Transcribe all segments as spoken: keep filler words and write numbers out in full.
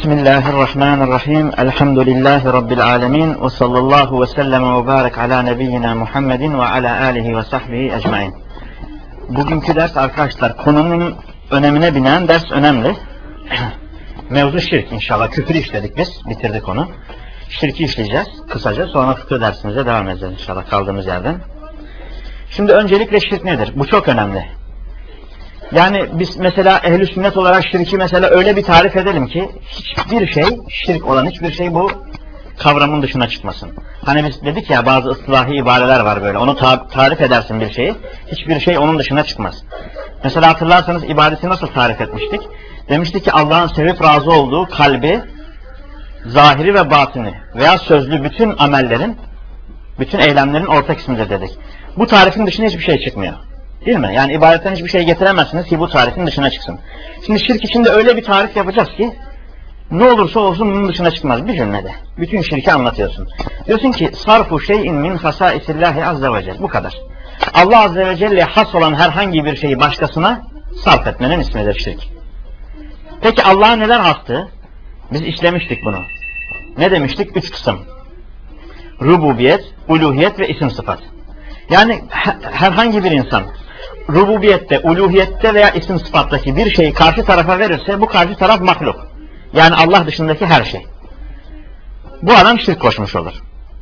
Bismillahirrahmanirrahim. Elhamdülillahi Rabbil alemin. Ve sallallahu ve sellem ve barik ala nebiyyina Muhammedin ve ala alihi ve sahbihi ecmain. Bugünkü ders arkadaşlar konunun önemine binen ders önemli. Mevzu şirk inşallah. Küfrü işledik biz. Bitirdik onu. Şirki işleyeceğiz kısaca. Sonra fıkıh dersimize devam edeceğiz inşallah kaldığımız yerden. Şimdi öncelikle şirk nedir? Bu çok önemli. Yani biz mesela ehl-i sünnet olarak şirki mesela öyle bir tarif edelim ki hiçbir şey, şirk olan hiçbir şey bu kavramın dışına çıkmasın. Hani biz dedik ya bazı ıslahi ibareler var böyle. Onu ta tarif edersin bir şeyi. Hiçbir şey onun dışına çıkmaz. Mesela hatırlarsanız ibadeti nasıl tarif etmiştik? Demiştik ki Allah'ın sevip razı olduğu kalbi, zahiri ve batini veya sözlü bütün amellerin, bütün eylemlerin ortak ismidir dedik. Bu tarifin dışına hiçbir şey çıkmıyor. Değil mi? Yani ibadetten hiçbir şey getiremezsiniz ki bu tarifin dışına çıksın. Şimdi şirk içinde öyle bir tarif yapacağız ki ne olursa olsun bunun dışına çıkmaz bir cümlede. Bütün şirki anlatıyorsun. Diyorsun ki sarfu şeyin min hasaisillahi azze ve celle. Bu kadar. Allah azze ve celle has olan herhangi bir şeyi başkasına sarf etmenin ismidir şirk. Peki Allah'a neler hastı? Biz işlemiştik bunu. Ne demiştik? Üç kısım. Rububiyet, uluhiyet ve isim sıfat. Yani herhangi bir insan rububiyette, uluhiyette veya isim sıfattaki bir şeyi karşı tarafa verirse bu karşı taraf mahluk. Yani Allah dışındaki her şey. Bu adam şirk koşmuş olur.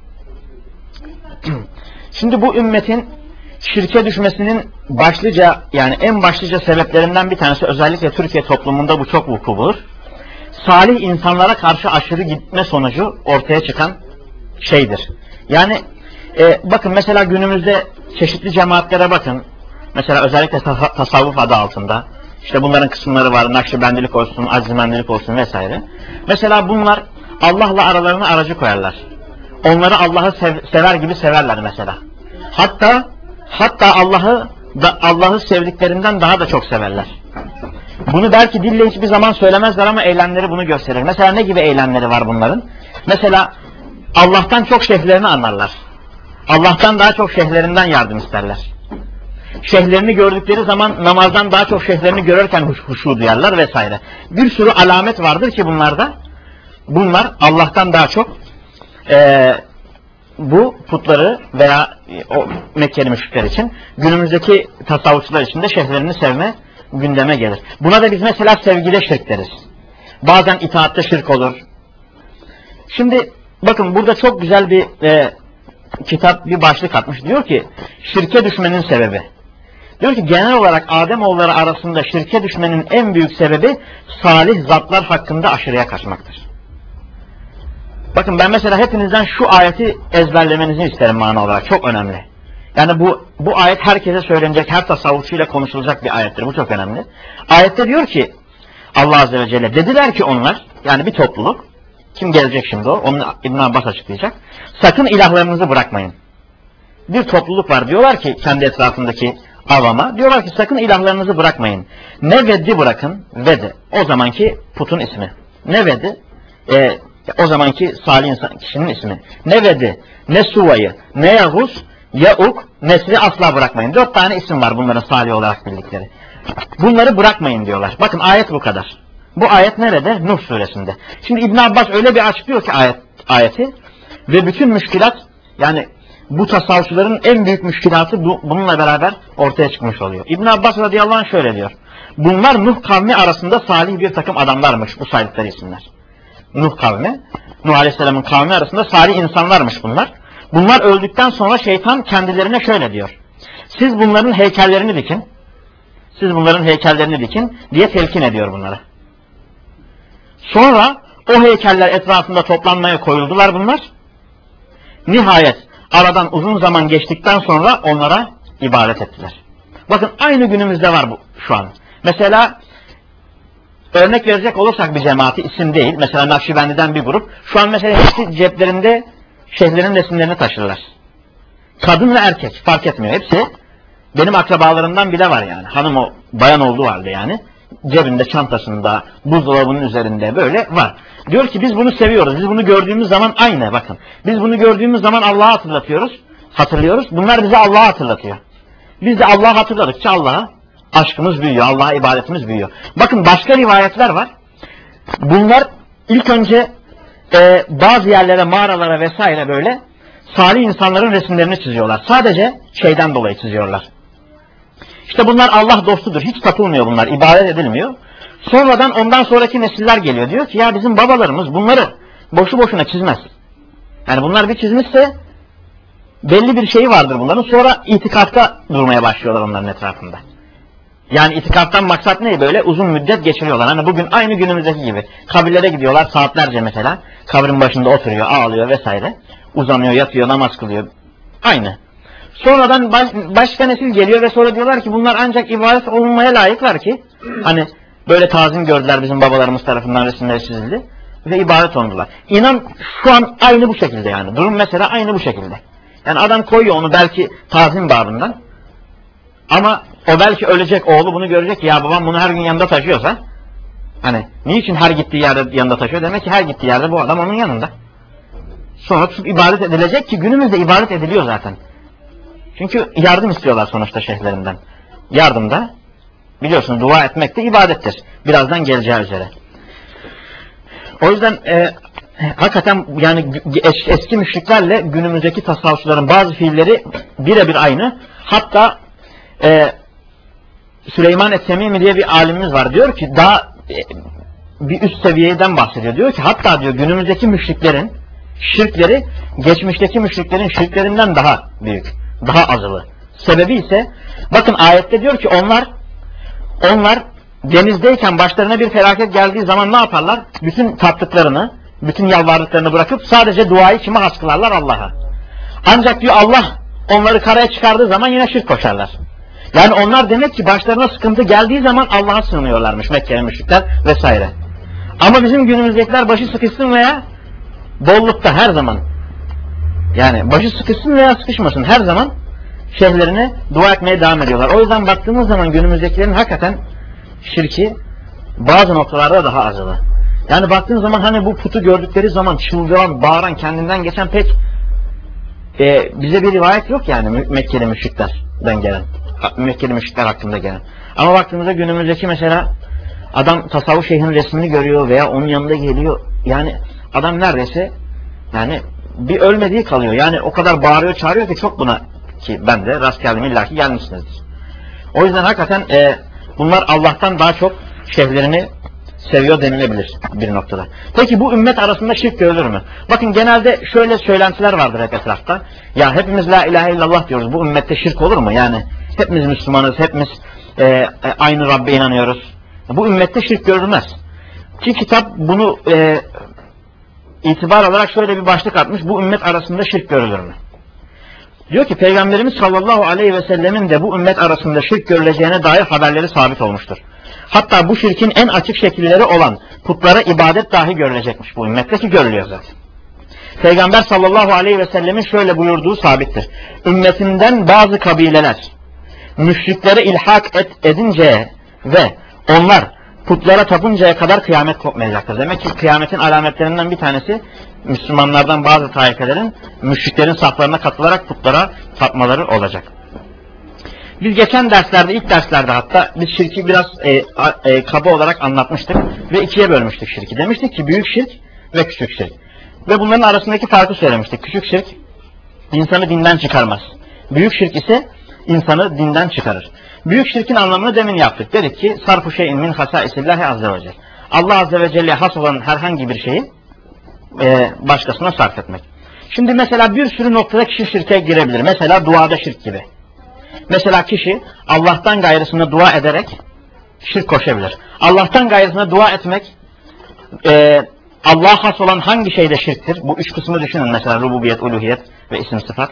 Şimdi bu ümmetin şirke düşmesinin başlıca yani en başlıca sebeplerinden bir tanesi özellikle Türkiye toplumunda bu çok vuku bulur. Salih insanlara karşı aşırı gitme sonucu ortaya çıkan şeydir. Yani e, bakın mesela günümüzde çeşitli cemaatlere bakın. Mesela özellikle tasavvuf adı altında. İşte bunların kısımları var. Nakşibendilik olsun, Azimendilik olsun vesaire. Mesela bunlar Allah'la aralarına aracı koyarlar. Onları Allah'ı sev, sever gibi severler mesela. Hatta hatta Allah'ı da Allah'ı sevdiklerinden daha da çok severler. Bunu belki dille hiçbir zaman söylemezler ama eylemleri bunu gösterir. Mesela ne gibi eylemleri var bunların? Mesela Allah'tan çok şeyhlerini anlarlar. Allah'tan daha çok şeyhlerinden yardım isterler. Şeyhlerini gördükleri zaman namazdan daha çok şeyhlerini görürken huş, huşu duyarlar vesaire. Bir sürü alamet vardır ki bunlarda. Bunlar Allah'tan daha çok e, bu putları veya o Mekkeli müşrikler için günümüzdeki tasavvufçular için de şeyhlerini sevme gündeme gelir. Buna da biz mesela sevgide şirk deriz. Bazen itaatte şirk olur. Şimdi bakın burada çok güzel bir e, kitap bir başlık atmış. Diyor ki şirke düşmenin sebebi. Diyor ki genel olarak Ademoğulları arasında şirke düşmenin en büyük sebebi salih zatlar hakkında aşırıya kaçmaktır. Bakın ben mesela hepinizden şu ayeti ezberlemenizi isterim mana olarak. Çok önemli. Yani bu bu ayet herkese söylenecek, her tasavvufçuyla konuşulacak bir ayettir. Bu çok önemli. Ayette diyor ki Allah Azze ve Celle dediler ki onlar yani bir topluluk kim gelecek şimdi o? Onu İbn Abbas açıklayacak. Sakın ilahlarınızı bırakmayın. Bir topluluk var diyorlar ki kendi etrafındaki avama diyorlar ki sakın ilahlarınızı bırakmayın. Ne veddi bırakın? Vedi. O zamanki putun ismi. Ne vedi? E, o zamanki salih insan kişinin ismi. Ne vedi? Ne suvayı? Ne yahus? Yauk? Nesri asla bırakmayın. Dört tane isim var bunların salih olarak bildikleri. Bunları bırakmayın diyorlar. Bakın ayet bu kadar. Bu ayet nerede? Nuh suresinde. Şimdi İbn Abbas öyle bir açıklıyor ki ayet, ayeti ve bütün müşkilat yani bu tasavvufçuların en büyük müşkilatı bu, bununla beraber ortaya çıkmış oluyor. İbn Abbas radıyallahu anh şöyle diyor. Bunlar Nuh kavmi arasında salih bir takım adamlarmış bu saydıkları isimler. Nuh kavmi, Nuh aleyhisselamın kavmi arasında salih insanlarmış bunlar. Bunlar öldükten sonra şeytan kendilerine şöyle diyor. Siz bunların heykellerini dikin. Siz bunların heykellerini dikin diye telkin ediyor bunlara. Sonra o heykeller etrafında toplanmaya koyuldular bunlar. Nihayet aradan uzun zaman geçtikten sonra onlara ibadet ettiler. Bakın aynı günümüzde var bu şu an. Mesela örnek verecek olursak bir cemaati isim değil. Mesela Nakşibendi'den bir grup. Şu an mesela hepsi ceplerinde şeyhlerin resimlerini taşırlar. Kadın ve erkek fark etmiyor. Hepsi benim akrabalarımdan bile var yani. Hanım o bayan olduğu halde yani. Cebinde, çantasında, buzdolabının üzerinde böyle var. Diyor ki biz bunu seviyoruz. Biz bunu gördüğümüz zaman aynı bakın. Biz bunu gördüğümüz zaman Allah'ı hatırlatıyoruz. Hatırlıyoruz. Bunlar bize Allah'ı hatırlatıyor. Biz de Allah'ı hatırladıkça Allah'a aşkımız büyüyor. Allah'a ibadetimiz büyüyor. Bakın başka rivayetler var. Bunlar ilk önce e, bazı yerlere, mağaralara vesaire böyle salih insanların resimlerini çiziyorlar. Sadece şeyden dolayı çiziyorlar. İşte bunlar Allah dostudur. Hiç tapılmıyor bunlar. İbadet edilmiyor. Sonradan ondan sonraki nesiller geliyor. Diyor ki ya bizim babalarımız bunları boşu boşuna çizmez. Yani bunlar bir çizmişse belli bir şeyi vardır bunların. Sonra itikatta durmaya başlıyorlar onların etrafında. Yani itikattan maksat ne? Böyle uzun müddet geçiriyorlar. Hani bugün aynı günümüzdeki gibi. Kabirlere gidiyorlar saatlerce mesela. Kabrin başında oturuyor, ağlıyor vesaire. Uzanıyor, yatıyor, namaz kılıyor. Aynı. Sonradan baş, başka nesil geliyor ve sonra diyorlar ki bunlar ancak ibadet olunmaya layıklar ki hani böyle tazim gördüler bizim babalarımız tarafından resimleri çizildi ve ibadet oldular. İnan şu an aynı bu şekilde yani. Durum mesela aynı bu şekilde. Yani adam koyuyor onu belki tazim babından ama o belki ölecek, oğlu bunu görecek ya babam bunu her gün yanında taşıyorsa hani niçin her gittiği yerde yanında taşıyor? Demek ki her gittiği yerde bu adam onun yanında. Sonra tutup ibadet edilecek ki günümüzde ibadet ediliyor zaten. Çünkü yardım istiyorlar sonuçta şeyhlerinden. Yardımda biliyorsunuz dua etmek de ibadettir. Birazdan geleceği üzere. O yüzden e, hakikaten yani es, eski müşriklerle günümüzdeki tasavvufçuların bazı fiilleri birebir aynı. Hatta e, Süleyman Es-Semimi diye bir alimimiz var. Diyor ki daha e, bir üst seviyeden bahsediyor. Diyor ki hatta diyor günümüzdeki müşriklerin şirkleri geçmişteki müşriklerin şirklerinden daha büyük. Daha azılı. Sebebi ise bakın ayette diyor ki onlar onlar denizdeyken başlarına bir felaket geldiği zaman ne yaparlar? Bütün tattıklarını, bütün yalvardıklarını bırakıp sadece duayı kime has kılarlar? Allah'a. Ancak diyor Allah onları karaya çıkardığı zaman yine şirk koşarlar. Yani onlar demek ki başlarına sıkıntı geldiği zaman Allah'a sığınıyorlarmış Mekke'li müşrikler vesaire. Ama bizim günümüzdekiler başı sıkışsın veya bollukta her zaman yani başı sıkışsın veya sıkışmasın her zaman şeyhlerine dua etmeye devam ediyorlar. O yüzden baktığımız zaman günümüzdekilerin hakikaten şirki bazı noktalarda daha azılı. Yani baktığın zaman hani bu putu gördükleri zaman çıldıran, bağıran, kendinden geçen pek e, bize bir rivayet yok yani Mekkeli müşriklerden gelen. Mekkeli müşrikler hakkında gelen. Ama baktığımızda günümüzdeki mesela adam tasavvuf şeyhinin resmini görüyor veya onun yanında geliyor. Yani adam neredeyse yani bir ölmediği kalıyor. Yani o kadar bağırıyor, çağırıyor ki çok buna ki ben de rast geldim illaki gelmişsinizdir. O yüzden hakikaten e, bunlar Allah'tan daha çok şeyhlerini seviyor denilebilir bir noktada. Peki bu ümmet arasında şirk görülür mü? Bakın genelde şöyle söylentiler vardır hep etrafta. Ya hepimiz la ilahe illallah diyoruz. Bu ümmette şirk olur mu? Yani hepimiz Müslümanız, hepimiz e, e, aynı Rabbe inanıyoruz. Bu ümmette şirk görülmez. Ki kitap bunu e, itibar olarak şöyle bir başlık atmış. Bu ümmet arasında şirk görülür mü? Diyor ki Peygamberimiz sallallahu aleyhi ve sellemin de bu ümmet arasında şirk görüleceğine dair haberleri sabit olmuştur. Hatta bu şirkin en açık şekilleri olan putlara ibadet dahi görülecekmiş bu ümmette ki görülüyor zaten. Peygamber sallallahu aleyhi ve sellemin şöyle buyurduğu sabittir. Ümmetinden bazı kabileler müşriklere ilhak et, edinceye ve onlar putlara tapıncaya kadar kıyamet kopmayacaktır. Demek ki kıyametin alametlerinden bir tanesi Müslümanlardan bazı taifelerin müşriklerin saflarına katılarak putlara tapmaları olacak. Biz geçen derslerde, ilk derslerde hatta biz şirki biraz e, e, kaba olarak anlatmıştık ve ikiye bölmüştük şirki. Demiştik ki büyük şirk ve küçük şirk. Ve bunların arasındaki farkı söylemiştik. Küçük şirk insanı dinden çıkarmaz. Büyük şirk ise insanı dinden çıkarır. Büyük şirkin anlamını demin yaptık. Dedik ki sarfu şeyin min hasaisillahi azze ve celle. Allah azze ve celle'ye has olan herhangi bir şeyi e, başkasına sarf etmek. Şimdi mesela bir sürü noktada kişi şirke girebilir. Mesela duada şirk gibi. Mesela kişi Allah'tan gayrısına dua ederek şirk koşabilir. Allah'tan gayrısına dua etmek e, Allah'a has olan hangi şeyde şirktir? Bu üç kısmı düşünün mesela rububiyet, uluhiyet ve isim sıfat.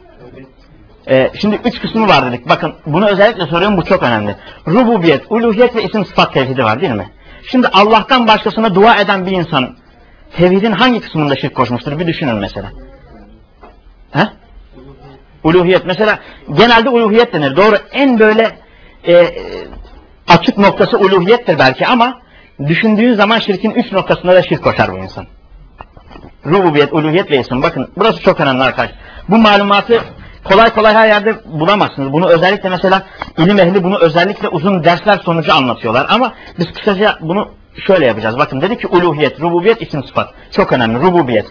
Ee, şimdi üç kısmı var dedik. Bakın bunu özellikle soruyorum, bu çok önemli. Rububiyet, uluhiyet ve isim sıfat tevhidi var değil mi? Şimdi Allah'tan başkasına dua eden bir insan tevhidin hangi kısmında şirk koşmuştur? Bir düşünün mesela. He? Uluhiyet. Mesela genelde uluhiyet denir. Doğru, en böyle e, açık noktası uluhiyettir belki ama düşündüğün zaman şirkin üç noktasında da şirk koşar bu insan. Rububiyet, uluhiyet ve isim. Bakın burası çok önemli arkadaşlar. Bu malumatı kolay kolay her yerde bulamazsınız. Bunu özellikle mesela ilim ehli bunu özellikle uzun dersler sonucu anlatıyorlar. Ama biz kısaca bunu şöyle yapacağız. Bakın dedi ki uluhiyet, rububiyet, isim sıfat. Çok önemli. Rububiyet.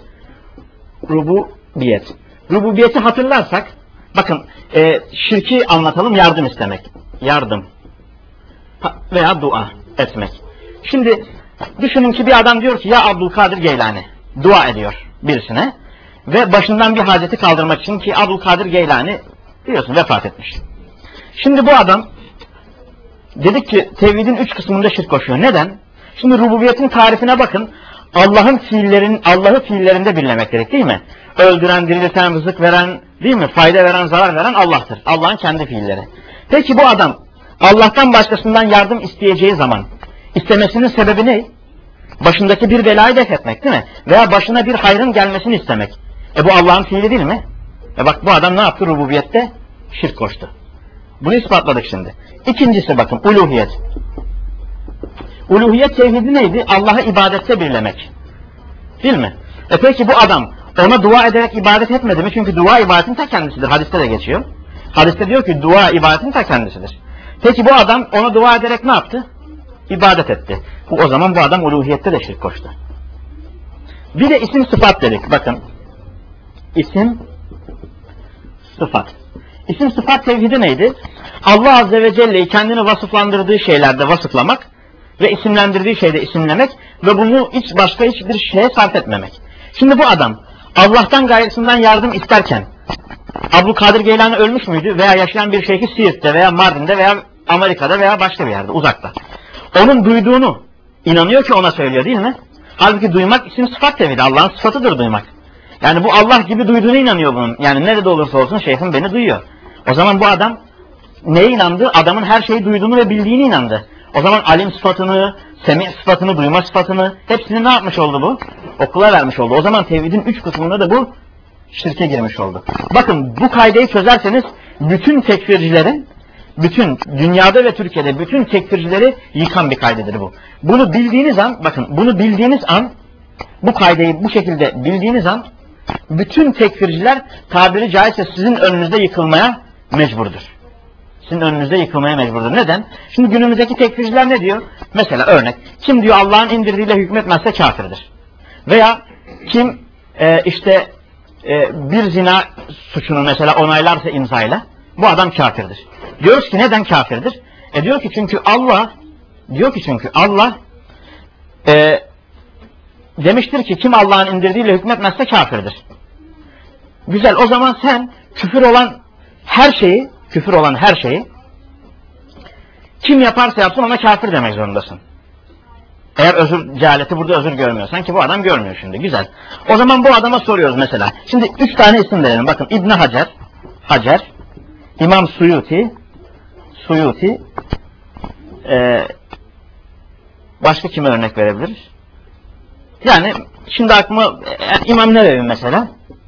Rububiyet. Rububiyeti hatırlarsak bakın e, şirki anlatalım, yardım istemek. Yardım. Veya dua etmek. Şimdi düşünün ki bir adam diyor ki ya Abdülkadir Geylani dua ediyor birisine ve başından bir haceti kaldırmak için ki Abdülkadir Geylani biliyorsun vefat etmiş. Şimdi bu adam dedik ki tevhidin üç kısmında şirk koşuyor. Neden? Şimdi rububiyetin tarifine bakın. Allah'ın fiillerin Allah'ı fiillerinde birlemek gerek değil mi? Öldüren, dirilten, rızık veren, değil mi? Fayda veren, zarar veren Allah'tır. Allah'ın kendi fiilleri. Peki bu adam Allah'tan başkasından yardım isteyeceği zaman istemesinin sebebi ne? Başındaki bir belayı def etmek değil mi? Veya başına bir hayrın gelmesini istemek. E bu Allah'ın fiili değil mi? E bak bu adam ne yaptı rububiyette? Şirk koştu. Bunu ispatladık şimdi. İkincisi bakın uluhiyet. Uluhiyet tevhidi neydi? Allah'ı ibadette birlemek. Değil mi? E peki bu adam ona dua ederek ibadet etmedi mi? Çünkü dua ibadetin ta kendisidir. Hadiste de geçiyor. Hadiste diyor ki dua ibadetin ta kendisidir. Peki bu adam ona dua ederek ne yaptı? İbadet etti. Bu, o zaman bu adam uluhiyette de şirk koştu. Bir de isim sıfat dedik. Bakın. İsim sıfat. İsim sıfat tevhidi neydi? Allah Azze ve Celle'yi kendini vasıflandırdığı şeylerde vasıflamak ve isimlendirdiği şeyde isimlemek ve bunu hiç başka hiçbir şeye sarf etmemek. Şimdi bu adam Allah'tan gayrısından yardım isterken Abdülkadir Geylani ölmüş müydü? Veya yaşayan bir şeyhi Siirt'te veya Mardin'de veya Amerika'da veya başka bir yerde uzakta. Onun duyduğunu inanıyor ki ona söylüyor değil mi? Halbuki duymak isim sıfat tevhidi. Allah'ın sıfatıdır duymak. Yani bu Allah gibi duyduğuna inanıyor bunun. Yani nerede olursa olsun şeyhim beni duyuyor. O zaman bu adam neye inandı? Adamın her şeyi duyduğunu ve bildiğini inandı. O zaman alim sıfatını, semi sıfatını, duyma sıfatını hepsini ne yapmış oldu bu? Okula vermiş oldu. O zaman tevhidin üç kısmında da bu şirke girmiş oldu. Bakın bu kaideyi çözerseniz bütün tekfircilerin, bütün dünyada ve Türkiye'de bütün tekfircileri yıkan bir kaydedir bu. Bunu bildiğiniz an, bakın bunu bildiğiniz an, bu kaideyi bu şekilde bildiğiniz an bütün tekfirciler tabiri caizse sizin önünüzde yıkılmaya mecburdur. Sizin önünüzde yıkılmaya mecburdur. Neden? Şimdi günümüzdeki tekfirciler ne diyor? Mesela örnek. Kim diyor Allah'ın indirdiğiyle hükmetmezse kafirdir. Veya kim e, işte e, bir zina suçunu mesela onaylarsa imzayla bu adam kafirdir. Diyoruz ki neden kafirdir? E diyor ki çünkü Allah diyor ki çünkü Allah e, demiştir ki kim Allah'ın indirdiğiyle hükmetmezse kafirdir. Güzel, o zaman sen küfür olan her şeyi küfür olan her şeyi kim yaparsa yapsın ona kafir demek zorundasın. Eğer özür cehaleti burada özür görmüyorsan ki bu adam görmüyor şimdi. Güzel. O zaman bu adama soruyoruz mesela. Şimdi üç tane isim verelim. Bakın İbn Hacer, Hacer, İmam Suyuti, Suyuti, e, başka kime örnek verebiliriz? Yani şimdi aklıma yani İmam Nevevi mesela.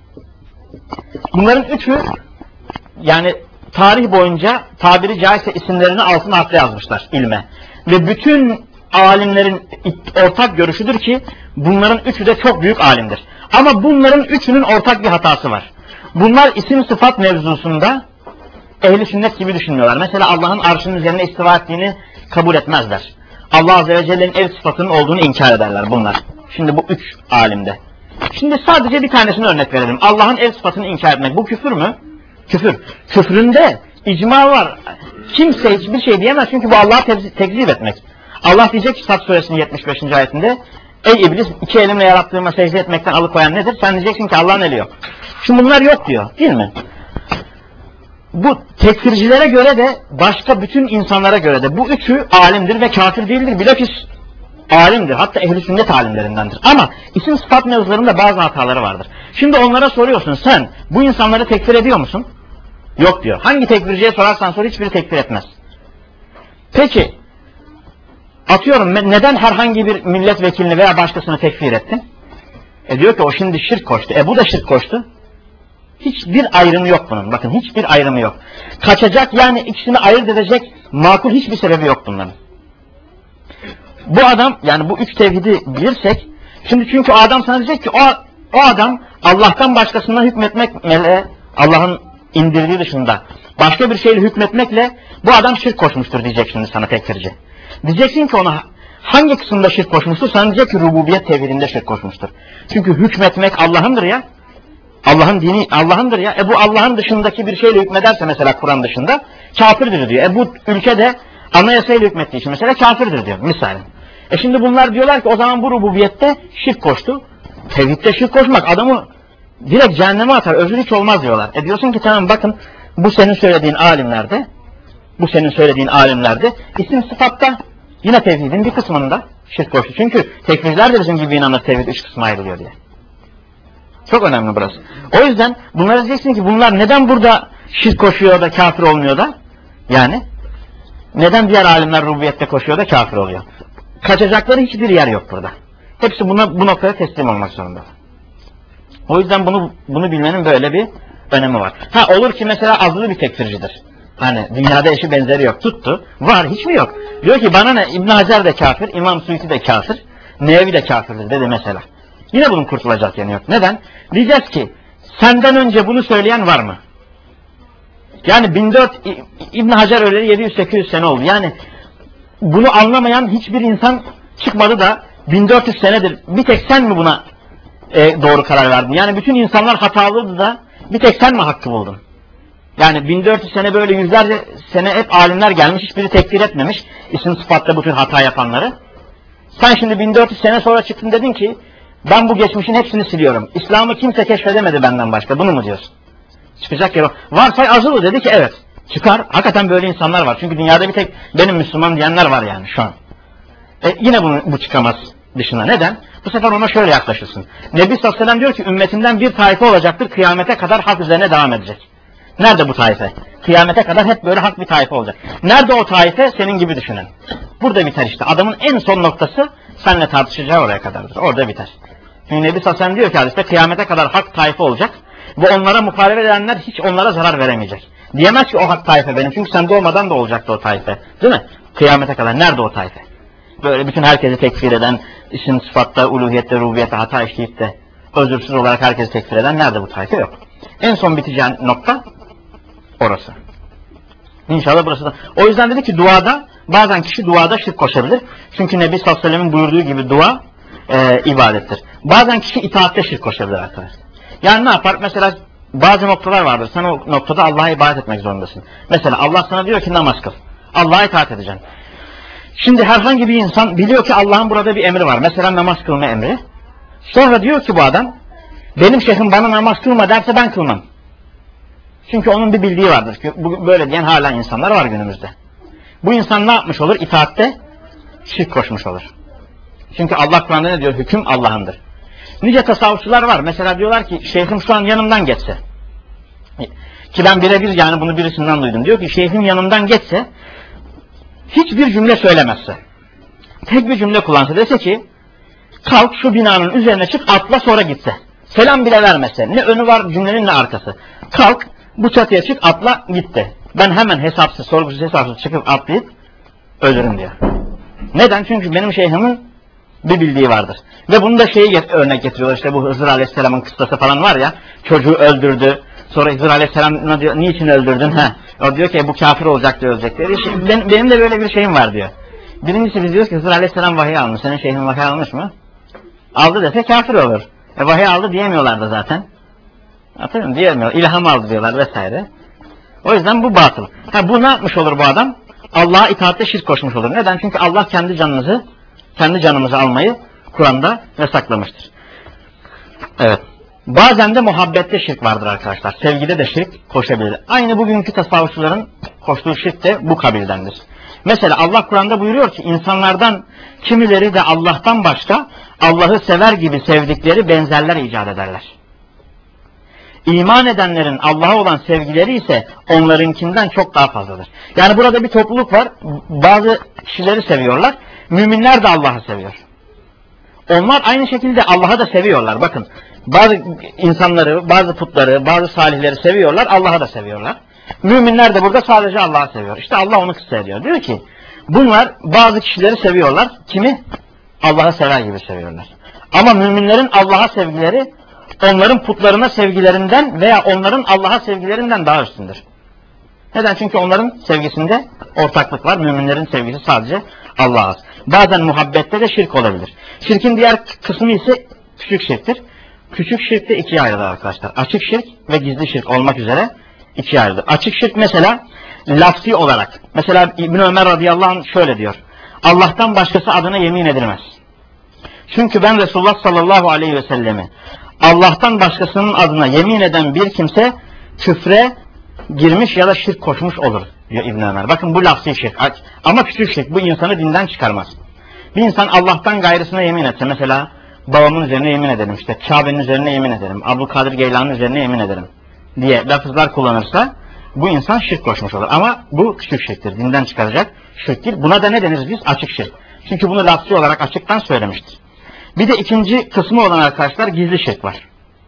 Bunların üçü yani tarih boyunca tabiri caizse isimlerini altın harfle yazmışlar ilme. Ve bütün alimlerin ortak görüşüdür ki bunların üçü de çok büyük alimdir. Ama bunların üçünün ortak bir hatası var. Bunlar isim sıfat mevzusunda ehl-i sünnet gibi düşünmüyorlar. Mesela Allah'ın arşının üzerine istiva ettiğini kabul etmezler. Allah Azze ve Celle'nin el sıfatının olduğunu inkar ederler bunlar. Şimdi bu üç alimde. Şimdi sadece bir tanesini örnek verelim. Allah'ın el sıfatını inkar etmek. Bu küfür mü? Küfür. Küfründe icma var. Kimse hiçbir şey diyemez çünkü bu Allah'ı tekzip etmek. Allah diyecek ki Sad suresinin yetmiş beşinci ayetinde ey iblis iki elimle yarattığıma secde etmekten alıkoyan nedir? Sen diyeceksin ki Allah'ın eli yok. Şimdi bunlar yok diyor değil mi? Bu tekfircilere göre de başka bütün insanlara göre de bu üçü alimdir ve kafir değildir. Bilakis alimdir. Hatta ehl-i sünnet alimlerindendir. Ama isim sıfat mevzularında bazı hataları vardır. Şimdi onlara soruyorsun sen bu insanları tekfir ediyor musun? Yok diyor. Hangi tekfirciye sorarsan sor hiçbiri tekfir etmez. Peki atıyorum neden herhangi bir milletvekilini veya başkasını tekfir ettin? E diyor ki o şimdi şirk koştu. E bu da şirk koştu. Hiçbir ayrımı yok bunun. Bakın hiçbir ayrımı yok. Kaçacak yani ikisini ayırt edecek makul hiçbir sebebi yok bunların. Bu adam yani bu üç tevhidi bilirsek şimdi çünkü o adam sana diyecek ki o, o adam Allah'tan başkasına hükmetmek mele Allah'ın indirdiği dışında başka bir şeyle hükmetmekle bu adam şirk koşmuştur diyecek şimdi sana tekfirci. Diyeceksin ki ona Hangi kısımda şirk koşmuştur? Sana diyecek ki rububiyet tevhidinde şirk koşmuştur. Çünkü hükmetmek Allah'ındır ya. Allah'ın dini Allah'ındır ya. E bu Allah'ın dışındaki bir şeyle hükmederse mesela Kur'an dışında kafirdir diyor. E bu ülkede anayasayla hükmettiği için mesela kafirdir diyor misal. E şimdi bunlar diyorlar ki o zaman bu rububiyette şirk koştu. Tevhidde şirk koşmak adamı direkt cehenneme atar. Özür hiç olmaz diyorlar. E diyorsun ki tamam bakın bu senin söylediğin alimlerde bu senin söylediğin alimlerde isim sıfatta yine tevhidin bir kısmında şirk koştu. Çünkü tekfirciler de bizim gibi inanır tevhid üç kısma ayrılıyor diye. Çok önemli burası. O yüzden bunlara diyeceksin ki bunlar neden burada şirk koşuyor da kafir olmuyor da? Yani neden diğer alimler rububiyette koşuyor da kafir oluyor? Kaçacakları hiçbir yer yok burada. Hepsi buna bu noktaya teslim olmak zorunda. O yüzden bunu bunu bilmenin böyle bir önemi var. Ha olur ki mesela azılı bir tekfircidir. Hani dünyada eşi benzeri yok. Tuttu. Var hiç mi yok? Diyor ki bana ne? İbn Hacer de kafir, İmam Suyuti de kafir, Nevevi de kafirdir dedi mesela. Yine bunun kurtulacak yanı yok. Neden? Diyeceğiz ki senden önce bunu söyleyen var mı? Yani bin dört İbn Hacer öleli yedi yüz sekiz yüz sene oldu. Yani bunu anlamayan hiçbir insan çıkmadı da bin dört yüz senedir bir tek sen mi buna e, doğru karar verdin? Yani bütün insanlar hatalıydı da bir tek sen mi hakkı buldun? Yani bin dört yüz sene böyle yüzlerce sene hep alimler gelmiş, hiçbiri tekfir etmemiş isim sıfatta bu tür hata yapanları. Sen şimdi bin dört yüz sene sonra çıktın dedin ki ben bu geçmişin hepsini siliyorum. İslam'ı kimse keşfedemedi benden başka. Bunu mu diyorsun? Çıkacak yer o. Varsay azılı dedi ki evet. Çıkar. Hakikaten böyle insanlar var. Çünkü dünyada bir tek benim Müslüman diyenler var yani şu an. E yine bunu, bu çıkamaz dışına. Neden? Bu sefer ona şöyle yaklaşırsın. Nebi sallallahu aleyhi ve sellem diyor ki ümmetinden bir taife olacaktır. Kıyamete kadar hak üzerine devam edecek. Nerede bu taife? Kıyamete kadar hep böyle hak bir taife olacak. Nerede o taife? Senin gibi düşünün. Burada biter işte. Adamın en son noktası seninle tartışacağı oraya kadardır. Orada biter. Çünkü Nebi sallallahu aleyhi ve sellem diyor ki hadiste kıyamete kadar hak taife olacak. Ve onlara muhalefet edenler hiç onlara zarar veremeyecek. Diyemez ki o hak taife benim. Çünkü sen doğmadan da olacaktı o taife. Değil mi? Kıyamete kadar. Nerede o taife? Böyle bütün herkesi tekfir eden, isim sıfatta, uluhiyette, rububiyette hata işleyip de özürsüz olarak herkesi tekfir eden nerede bu taife? Yok. En son biteceğin nokta orası. İnşallah burası da. O yüzden dedi ki duada, bazen kişi duada şirk koşabilir. Çünkü Nebi sallallahu aleyhi ve sellem'in buyurduğu gibi dua e, ibadettir. Bazen kişi itaatte şirk koşabilir arkadaşlar. Yani ne yapar? Mesela bazı noktalar vardır. Sen o noktada Allah'a ibadet etmek zorundasın. Mesela Allah sana diyor ki namaz kıl. Allah'a itaat edeceksin. Şimdi herhangi bir insan biliyor ki Allah'ın burada bir emri var. Mesela namaz kılma emri. Sonra diyor ki bu adam benim şeyhim bana namaz kılma derse ben kılmam. Çünkü onun bir bildiği vardır. Bu, böyle diyen hala insanlar var günümüzde. Bu insan ne yapmış olur? İtaatte şirk koşmuş olur. Çünkü Allah Kur'an'da ne diyor? Hüküm Allah'ındır. Nice tasavvufçular var. Mesela diyorlar ki şeyhim şu an yanımdan geçse. Ki ben birebir yani bunu birisinden duydum. Diyor ki şeyhim yanımdan geçse hiçbir cümle söylemezse. Tek bir cümle kullansa dese ki kalk şu binanın üzerine çık atla sonra gitse. Selam bile vermese. Ne önü var cümlenin ne arkası. Kalk bu çatıya çık atla gitti. Ben hemen hesapsız sorgusuz hesapsız çıkıp atlayıp ölürüm diyor. Neden? Çünkü benim şeyhimin bir bildiği vardır. Ve bunu da şeyi get örnek getiriyorlar. İşte bu Hızır Aleyhisselam'ın kıssası falan var ya. Çocuğu öldürdü. Sonra Hızır Aleyhisselam diyor, niçin öldürdün? Ha. O diyor ki bu kafir olacak diyor, ölecek diyor. İşte ben, benim de böyle bir şeyim var diyor. Birincisi biz diyoruz ki Hızır Aleyhisselam vahiy almış. Senin şeyhin vahiy almış mı? Aldı dese kafir olur. E vahiy aldı diyemiyorlar da zaten. Hatırlıyor musun? Diyemiyor. İlham aldı diyorlar vesaire. O yüzden bu batıl. Ha bu ne yapmış olur bu adam? Allah'a itaatte şirk koşmuş olur. Neden? Çünkü Allah kendi canınızı, kendi canımızı almayı Kur'an'da yasaklamıştır. Evet. Bazen de muhabbette şirk vardır arkadaşlar. Sevgide de şirk koşabilir. Aynı bugünkü tasavvufçuların koştuğu şirk de bu kabildendir. Mesela Allah Kur'an'da buyuruyor ki insanlardan kimileri de Allah'tan başka Allah'ı sever gibi sevdikleri benzerler icat ederler. İman edenlerin Allah'a olan sevgileri ise onlarınkinden çok daha fazladır. Yani burada bir topluluk var. Bazı kişileri seviyorlar. Müminler de Allah'ı seviyor. Onlar aynı şekilde Allah'ı da seviyorlar. Bakın bazı insanları, bazı putları, bazı salihleri seviyorlar. Allah'ı da seviyorlar. Müminler de burada sadece Allah'ı seviyor. İşte Allah onu kıssa ediyor. Diyor ki bunlar bazı kişileri seviyorlar. Kimi? Allah'ı sever gibi seviyorlar. Ama müminlerin Allah'a sevgileri onların putlarına sevgilerinden veya onların Allah'a sevgilerinden daha üstündür. Neden? Çünkü onların sevgisinde ortaklık var. Müminlerin sevgisi sadece Allah'a. Bazen muhabbette de şirk olabilir. Şirkin diğer kısmı ise küçük şirktir. Küçük şirk de ikiye ayrılır arkadaşlar. Açık şirk ve gizli şirk olmak üzere ikiye ayrılır. Açık şirk mesela lafzi olarak. Mesela İbn Ömer radıyallahu anh şöyle diyor. Allah'tan başkası adına yemin edilmez. Çünkü ben Resulullah sallallahu aleyhi ve sellemi Allah'tan başkasının adına yemin eden bir kimse küfre girmiş ya da şirk koşmuş olur diyor İbn Ömer. Bakın bu lafzi şirk ama küçük şirk, bu insanı dinden çıkarmaz. Bir insan Allah'tan gayrısına yemin etse, mesela babamın üzerine yemin ederim, işte Kabe'nin üzerine yemin ederim, Abdülkadir Geylani'nin üzerine yemin ederim diye lafızlar kullanırsa bu insan şirk koşmuş olur. Ama bu küçük şirktir, dinden çıkaracak şirk değil. Buna da ne deniriz biz? Açık şirk. Çünkü bunu lafzi olarak açıktan söylemiştir. Bir de ikinci kısmı olan arkadaşlar gizli şirk var.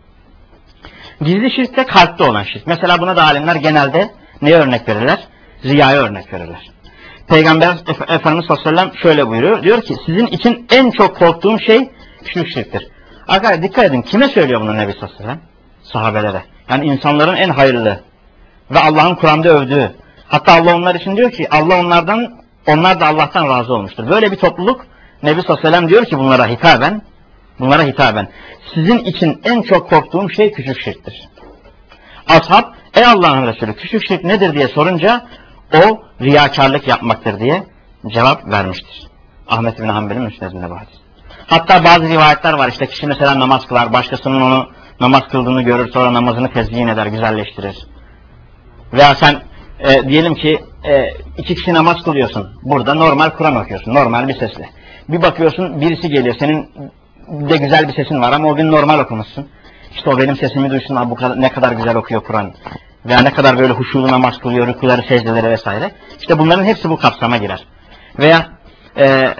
Gizli şirk de kalpte olan şirk. Mesela buna da alimler genelde neye örnek verirler? Riyaya örnek verirler. Peygamber Efendimiz sallallahu aleyhi ve sellem şöyle buyuruyor. Diyor ki sizin için en çok korktuğum şey küçük şirktir. Arkadaşlar dikkat edin. Kime söylüyor bunu Nebi sallallahu aleyhi ve sellem? Sahabelere. Yani insanların en hayırlı ve Allah'ın Kur'an'da övdüğü. Hatta Allah onlar için diyor ki Allah onlardan, onlar da Allah'tan razı olmuştur. Böyle bir topluluk Nebi sallallahu aleyhi ve sellem diyor ki bunlara hitaben, bunlara hitaben sizin için en çok korktuğum şey küçük şirktir. Ashab, ey Allah'ın Resulü küçük şirk nedir diye sorunca o riyakarlık yapmaktır diye cevap vermiştir. Ahmet bin Hanbel'in müsnedinde bu hadis. Hatta bazı rivayetler var, işte kişi mesela namaz kılar, başkasının onu namaz kıldığını görür, sonra namazını tezyin eder, güzelleştirir. Veya sen e, diyelim ki e, iki kişi namaz kılıyorsun, burada normal Kur'an okuyorsun, normal bir sesle. Bir bakıyorsun birisi geliyor, senin de güzel bir sesin var ama o gün normal okumuşsun. İşte o benim sesimi duysun, abi bu kadar, ne kadar güzel okuyor Kur'an. Veya ne kadar böyle huşulu namaz kılıyor, rükûları, secdeleri vesaire. İşte bunların hepsi bu kapsama girer. Veya e,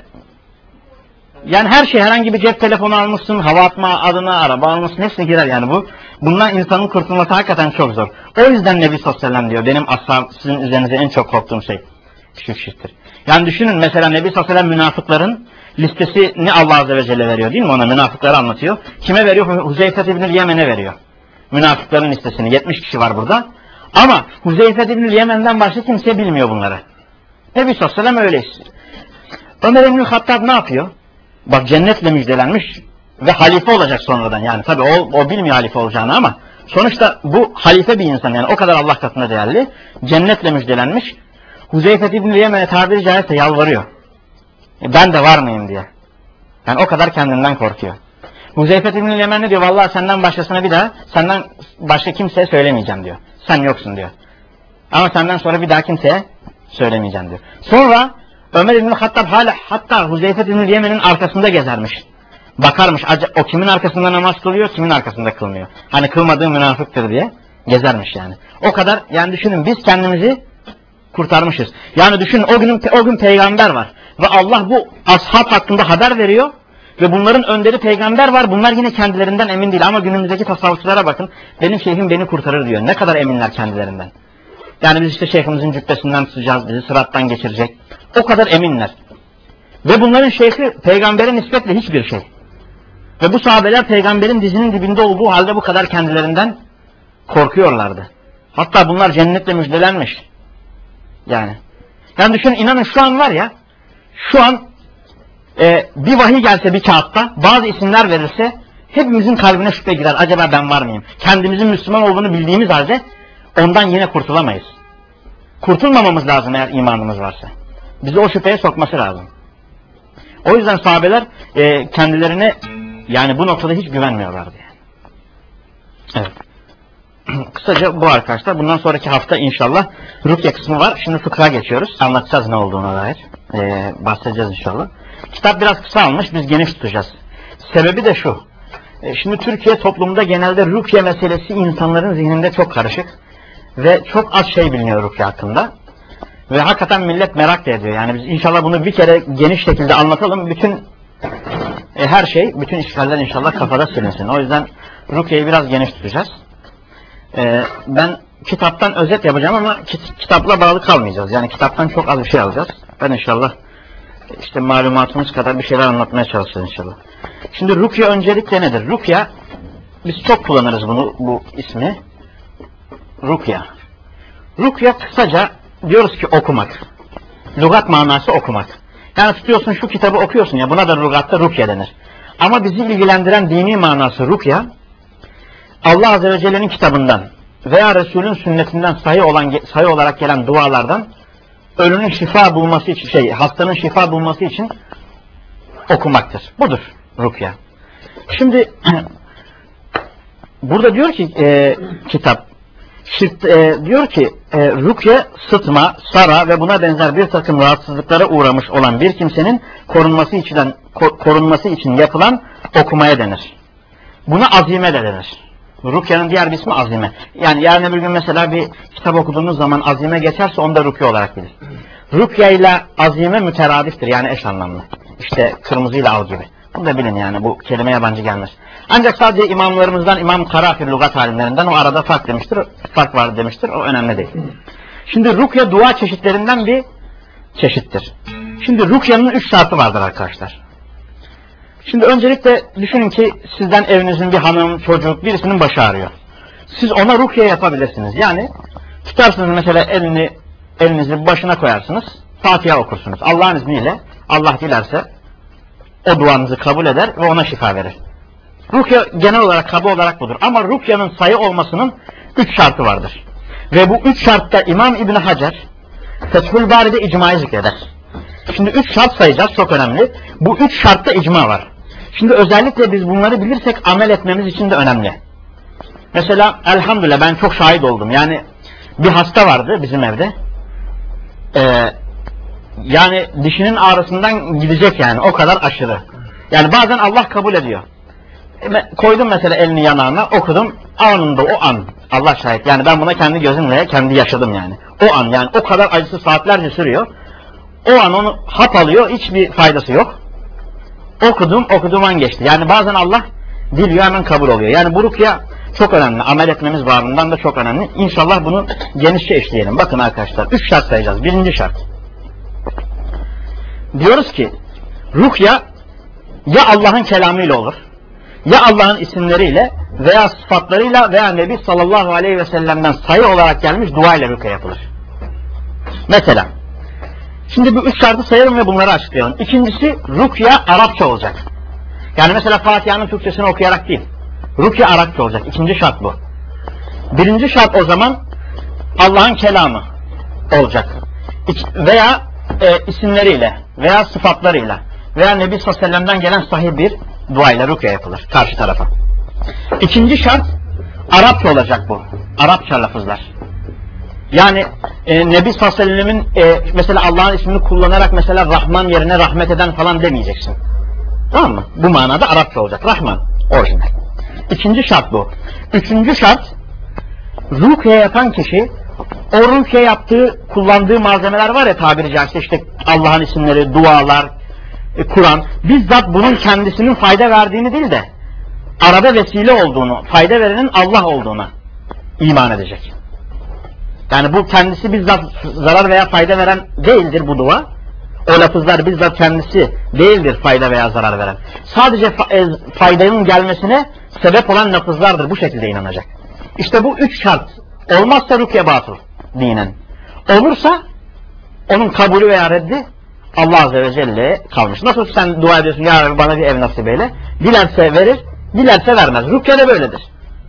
yani her şey, herhangi bir cep telefonu almışsın, hava atma adına araba almışsın, hepsine girer yani bu. Bundan insanın kurtulması hakikaten çok zor. O yüzden Nebi sallallahu aleyhi ve sellem diyor, benim ashab sizin üzerinize en çok korktuğum şey küçük şirktir. Yani düşünün mesela Nebi sallallahu aleyhi ve sellem münafıkların listesini Allah azze ve celle veriyor değil mi, ona münafıkları anlatıyor. Kime veriyor? Huzeyfe ibn-i Yemen'e veriyor. Münafıkların listesini. yetmiş kişi var burada. Ama Huzeyfe ibn-i Yemen'den başka kimse bilmiyor bunları. Nebi sallallahu aleyhi ve sellem öyle istiyor. Ömer ibn-i Hattab ne yapıyor? Bak cennetle müjdelenmiş ve halife olacak sonradan, yani tabi o, o bilmiyor halife olacağını ama sonuçta bu halife bir insan, yani o kadar Allah katında değerli, cennetle müjdelenmiş. Huzeyfe ibn-i Yemen'e tabiri caizse yalvarıyor. E ben de var mıyım diye. Yani o kadar kendinden korkuyor. Huzeyfe ibn-i Yemen ne diyor? Vallahi senden başkasına bir daha, senden başka kimseye söylemeyeceğim diyor. Sen yoksun diyor. Ama senden sonra bir daha kimseye söylemeyeceğim diyor. Sonra Ömer ibn-i Hattab hala, hatta Huzeyfe ibn-i Yemen'in arkasında gezermiş. Bakarmış o kimin arkasında namaz kılıyor, kimin arkasında kılmıyor. Hani kılmadığı münafıktır diye gezermiş yani. O kadar, yani düşünün biz kendimizi kurtarmışız. Yani düşünün o gün, o gün peygamber var. Ve Allah bu ashab hakkında haber veriyor. Ve bunların önderi peygamber var. Bunlar yine kendilerinden emin değil. Ama günümüzdeki tasavvufçulara bakın. Benim şeyhim beni kurtarır diyor. Ne kadar eminler kendilerinden. Yani biz işte şeyhimizin cübbesinden tutacağız, bizi sırattan geçirecek. O kadar eminler. Ve bunların şeyhi peygambere nispetle hiçbir şey. Ve bu sahabeler peygamberin dizinin dibinde olduğu halde bu kadar kendilerinden korkuyorlardı. Hatta bunlar cennetle müjdelenmiş. Yani. Yani düşünün, inanın şu an var ya, şu an e, bir vahiy gelse bir kağıtta, bazı isimler verilse hepimizin kalbine şüphe girer. Acaba ben var mıyım? Kendimizin Müslüman olduğunu bildiğimiz halde ondan yine kurtulamayız. Kurtulmamamız lazım eğer imanımız varsa. Bizi o şüpheye sokması lazım. O yüzden sahabeler e, kendilerine yani bu noktada hiç güvenmiyorlardı yani. Evet. Kısaca bu arkadaşlar. Bundan sonraki hafta inşallah rukye kısmı var. Şimdi fıkha geçiyoruz. Anlatacağız ne olduğuna dair. Ee, bahsedeceğiz inşallah. Kitap biraz kısa almış. Biz geniş tutacağız. Sebebi de şu. Ee, şimdi Türkiye toplumunda genelde rukye meselesi insanların zihninde çok karışık. Ve çok az şey biliniyor rukye hakkında. Ve hakikaten millet merak da ediyor. Yani biz inşallah bunu bir kere geniş şekilde anlatalım. Bütün e, her şey, bütün işgaller inşallah kafada silinsin. O yüzden rukyeyi biraz geniş tutacağız. Ee, ben kitaptan özet yapacağım ama kit kitapla bağlı kalmayacağız. Yani kitaptan çok az bir şey alacağız. Ben inşallah işte malumatımız kadar bir şeyler anlatmaya çalışacağız inşallah. Şimdi rukye öncelikle nedir? Rukye, biz çok kullanırız bunu, bu ismi. Rukye. Rukye kısaca diyoruz ki okumak. Lügat manası okumak. Yani tutuyorsun şu kitabı okuyorsun ya, buna da lügatta rukye denir. Ama bizi ilgilendiren dini manası rukya, Allah Azze ve Celle'nin kitabından veya Resul'ün sünnetinden sahih olan sahih olarak gelen dualardan ölünün şifa bulması için, şey, hastanın şifa bulması için okumaktır. Budur rukya. Şimdi burada diyor ki e, kitap, şirt, e, diyor ki e, rukye, sıtma, sara ve buna benzer bir takım rahatsızlıklara uğramış olan bir kimsenin korunması için korunması için yapılan okumaya denir. Buna azime de denir. Rukya'nın diğer bir ismi azime. Yani yarın öbür gün mesela bir kitap okuduğunuz zaman azime geçerse onu da rukya olarak bilir. Rukya ile azime müteradiftir, yani eş anlamlı. İşte kırmızıyla al gibi. Bunu da bilin, yani bu kelime yabancı gelmez. Ancak sadece imamlarımızdan İmam Karafi lügat alimlerinden o arada fark demiştir, fark var demiştir. O önemli değil. Şimdi rukya dua çeşitlerinden bir çeşittir. Şimdi rukyanın üç şartı vardır arkadaşlar. Şimdi öncelikle düşünün ki sizden evinizin bir hanım, çocuk, birisinin başı ağrıyor. Siz ona rukye yapabilirsiniz. Yani tutarsınız mesela elini, elinizi başına koyarsınız, Fatiha okursunuz. Allah'ın izniyle Allah dilerse o duanızı kabul eder ve ona şifa verir. Rukya genel olarak, kaba olarak budur. Ama rukyanın sayı olmasının üç şartı vardır. Ve bu üç şartta İmam İbn Hacer Fethül Bari'de icmayı zikreder. Şimdi üç şart sayacağız, çok önemli. Bu üç şartta icma var. Şimdi özellikle biz bunları bilirsek amel etmemiz için de önemli. Mesela elhamdülillah ben çok şahit oldum. Yani bir hasta vardı bizim evde. Ee, yani dişinin ağrısından gidecek, yani o kadar aşırı. Yani bazen Allah kabul ediyor. E, koydum mesela elini yanağına, okudum, anında o an Allah şahit. Yani ben buna kendi gözümle kendi yaşadım yani. O an, yani o kadar acısı saatlerce sürüyor. O an onu hap alıyor, hiçbir faydası yok. Okudum, okuduğum an geçti. Yani bazen Allah diliyor, hemen kabul oluyor. Yani bu rukya çok önemli. Amel etmemiz bağlamından da çok önemli. İnşallah bunu genişçe işleyelim. Bakın arkadaşlar, üç şart sayacağız. Birinci şart. Diyoruz ki rukya ya Allah'ın kelamıyla olur, ya Allah'ın isimleriyle veya sıfatlarıyla veya Nebi sallallahu aleyhi ve sellem'den sayı olarak gelmiş dua ile rukya yapılır. Mesela şimdi bu üç şartı sayalım ve bunları açıklayalım. İkincisi, rukya Arapça olacak. Yani mesela Fatiha'nın Türkçesini okuyarak değil. Rukya Arapça olacak. İkinci şart bu. Birinci şart o zaman Allah'ın kelamı olacak. Veya e, isimleriyle veya sıfatlarıyla veya Nebi sallallahu aleyhi ve sellem'den gelen sahih bir dua ile rukya yapılır karşı tarafa. İkinci şart Arapça olacak bu. Arapça lafızlar. Yani e, Nebi sallallahu aleyhi ve sellem'in e, mesela Allah'ın ismini kullanarak mesela Rahman yerine rahmet eden falan demeyeceksin. Tamam mı? Bu manada Arapça olacak. Rahman orijinal. İkinci şart bu. Üçüncü şart, rukya yapan kişi o rukya yaptığı, kullandığı malzemeler var ya, tabiri caizse işte Allah'ın isimleri, dualar, e, Kur'an, bizzat bunun kendisinin fayda verdiğini değil de arada vesile olduğunu, fayda verenin Allah olduğuna iman edecek. Yani bu kendisi bizzat zarar veya fayda veren değildir bu dua. O lafızlar bizzat kendisi değildir fayda veya zarar veren. Sadece faydanın gelmesine sebep olan lafızlardır. Bu şekilde inanacak. İşte bu üç şart. Olmazsa rukye batıl dinen. Olursa onun kabulü veya reddi Allah Azze ve Celle'ye kalmış. Nasıl sen dua ediyorsun, ya Rabbi bana bir ev nasip eyle. Dilerse verir, dilerse vermez. Rukye de böyledir.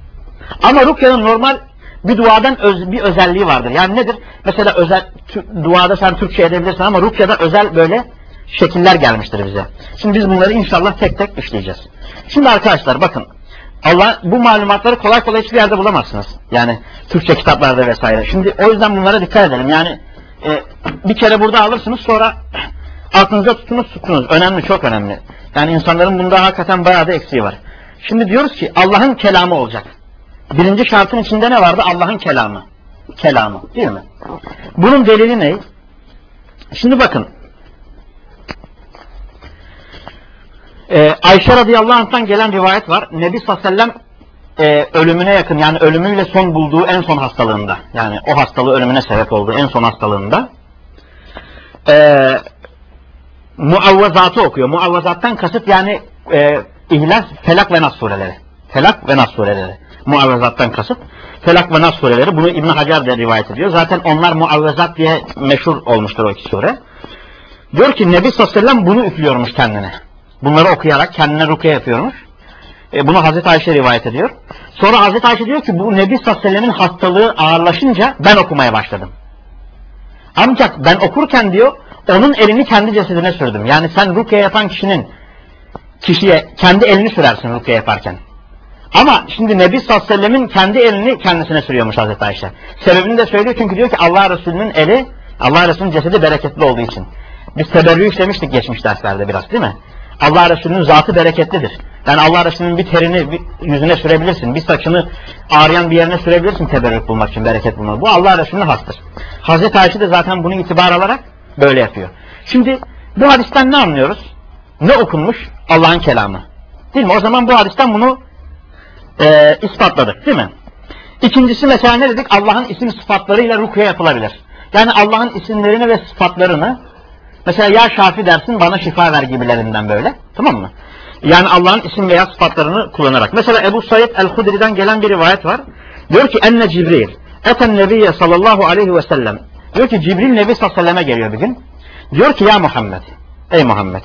Ama rukyanın normal bir duadan öz, bir özelliği vardır. Yani nedir? Mesela özel duada sen Türkçe edebilirsin ama rukyada özel böyle şekiller gelmiştir bize. Şimdi biz bunları inşallah tek tek işleyeceğiz. Şimdi arkadaşlar bakın, Allah bu malumatları kolay kolay hiçbir yerde bulamazsınız. Yani Türkçe kitaplarda vesaire. Şimdi o yüzden bunlara dikkat edelim. Yani e, bir kere burada alırsınız, sonra aklınıza tutunuz tutunuz. Önemli, çok önemli. Yani insanların bunda hakikaten bayağı da eksiği var. Şimdi diyoruz ki Allah'ın kelamı olacak. Birinci şartın içinde ne vardı? Allah'ın kelamı. Kelamı, değil mi? Bunun delili ne? Şimdi bakın. Ee, Ayşe radıyallahu anh'tan gelen rivayet var. Nebi sallallahu aleyhi ve sellem e, ölümüne yakın, yani ölümüyle son bulduğu en son hastalığında, yani o hastalığı ölümüne sebep olduğu en son hastalığında e, muavvazatı okuyor. Muavvazattan kasıt yani e, İhlas, Felak ve Nas sureleri. Felak ve Nas sureleri. Muavvazattan kasıt Felak ve Nas sureleri. Bunu İbn Hacer de rivayet ediyor. Zaten onlar muavvazat diye meşhur olmuştur o iki sure. Diyor ki Nebi sallallahu aleyhi ve sellem bunu üflüyormuş kendine. Bunları okuyarak kendine rukiye yapıyormuş. E, bunu Hazreti Ayşe rivayet ediyor. Sonra Hazreti Ayşe diyor ki bu Nebi sallallahu aleyhi ve sellemin hastalığı ağırlaşınca ben okumaya başladım. Ancak ben okurken diyor onun elini kendi cesedine sürdüm. Yani sen rukiye yapan kişinin kişiye kendi elini sürersin rukiye yaparken. Ama şimdi Nebi sallallahu aleyhi ve sellemin kendi elini kendisine sürüyormuş Hazreti Ayşe. Sebebini de söylüyor çünkü diyor ki Allah Resulü'nün eli, Allah Resulü'nün cesedi bereketli olduğu için. Biz teberrü işlemiştik geçmiş derslerde biraz değil mi? Allah Resulü'nün zatı bereketlidir. Yani Allah Resulü'nün bir terini bir yüzüne sürebilirsin, bir saçını ağrıyan bir yerine sürebilirsin teberrük bulmak için, bereket bulmak. Bu Allah Resulü'nün hastır. Hazreti Ayşe de zaten bunu itibar alarak böyle yapıyor. Şimdi bu hadisten ne anlıyoruz? Ne okunmuş? Allah'ın kelamı. Değil mi? O zaman bu hadisten bunu e, ispatladık değil mi? İkincisi mesela ne dedik? Allah'ın isim sıfatlarıyla rukiye yapılabilir. Yani Allah'ın isimlerini ve sıfatlarını mesela ya Şafi dersin bana şifa ver gibilerinden böyle. Tamam mı? Yani Allah'ın isim veya sıfatlarını kullanarak. Mesela Ebu Said el-Hudri'den gelen bir rivayet var. Diyor ki enne Cibril eten nebiyye sallallahu aleyhi ve sellem. Diyor ki Cibril Nebi sallallahu aleyhi ve selleme geliyor bir gün. Diyor ki ya Muhammed. Ey Muhammed.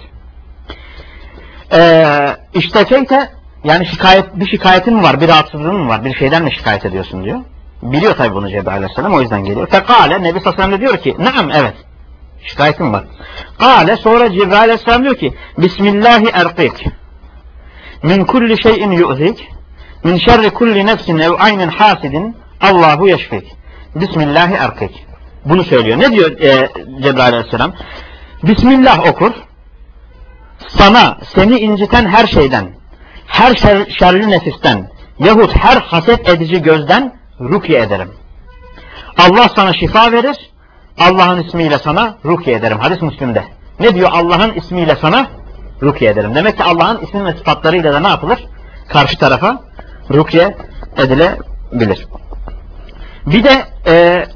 Ee, iştekeyte yani şikayet, bir şikayetin mi var, bir rahatsızlığın mı var, bir şeyden mi şikayet ediyorsun diyor. Biliyor tabi bunu Cebrail aleyhisselam, o yüzden geliyor. Fekale Nebi sallallahu aleyhi ve sellem de diyor ki naam evet. Şikayetim var. Kale sonra Cebrail aleyhisselam diyor ki Bismillahi erqik min kulli şeyin yu'zik min şerri kulli nefsin ev aynin hasidin Allahu yeşfik. Bismillahi erqik. Bunu söylüyor. Ne diyor e, Cebrail aleyhisselam? Bismillah okur. Sana seni inciten her şeyden, her şer, şerli nefisten yahut her haset edici gözden rukiye ederim. Allah sana şifa verir. Allah'ın ismiyle sana rukiye ederim. Hadis Müslim'de. Ne diyor? Allah'ın ismiyle sana rukiye ederim. Demek ki Allah'ın ismi ve sıfatlarıyla da ne yapılır? Karşı tarafa rukiye edilebilir. Bir de e,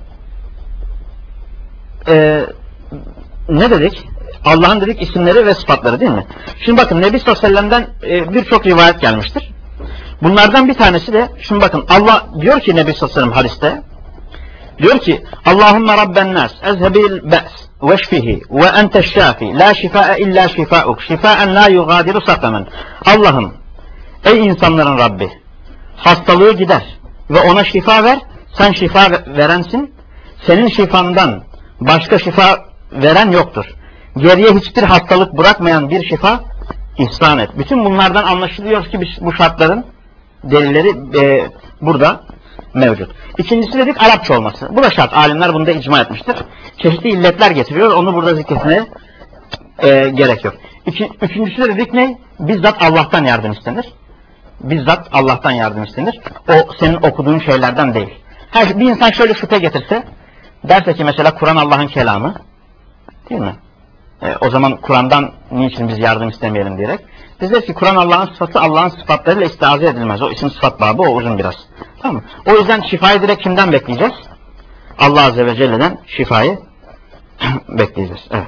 e, ne dedik? Allah'ın dedik isimleri ve sıfatları değil mi? Şimdi bakın Nebi sallallahu aleyhi ve sellem'den e, birçok rivayet gelmiştir. Bunlardan bir tanesi de şimdi bakın Allah diyor ki Nebi sallallahu aleyhi ve sellem hadiste diyor ki Allahümme Rabben nas ezhebil be's veşfihi ve enteş şafi la şifae illa şifauk şifaen la yugadiru sakamen. Allah'ım ey insanların Rabbi hastalığı gider ve ona şifa ver. Sen şifa verensin. Senin şifandan başka şifa veren yoktur. Geriye hiçbir hastalık bırakmayan bir şifa ihsan et. Bütün bunlardan anlaşılıyor ki bu şartların delilleri e, burada mevcut. İkincisi dedik Arapça olması. Bu da şart. Alimler bunda icma etmiştir. Çeşitli illetler getiriyor. Onu burada zikretmeye e, gerek yok. İki, üçüncüsü de dedik ne? Bizzat Allah'tan yardım istenir. Bizzat Allah'tan yardım istenir. O senin okuduğun şeylerden değil. Her, bir insan şöyle şüphe getirse derse ki mesela Kur'an Allah'ın kelamı. Değil mi? E, o zaman Kur'an'dan niçin biz yardım istemeyelim diyerek. Biz deriz ki Kur'an Allah'ın sıfatı, Allah'ın sıfatlarıyla istiaze edilmez. O isim sıfat babı o uzun biraz. Tamam mı? O yüzden şifayı direkt kimden bekleyeceğiz? Allah Azze ve Celle'den şifayı bekleyeceğiz. Evet.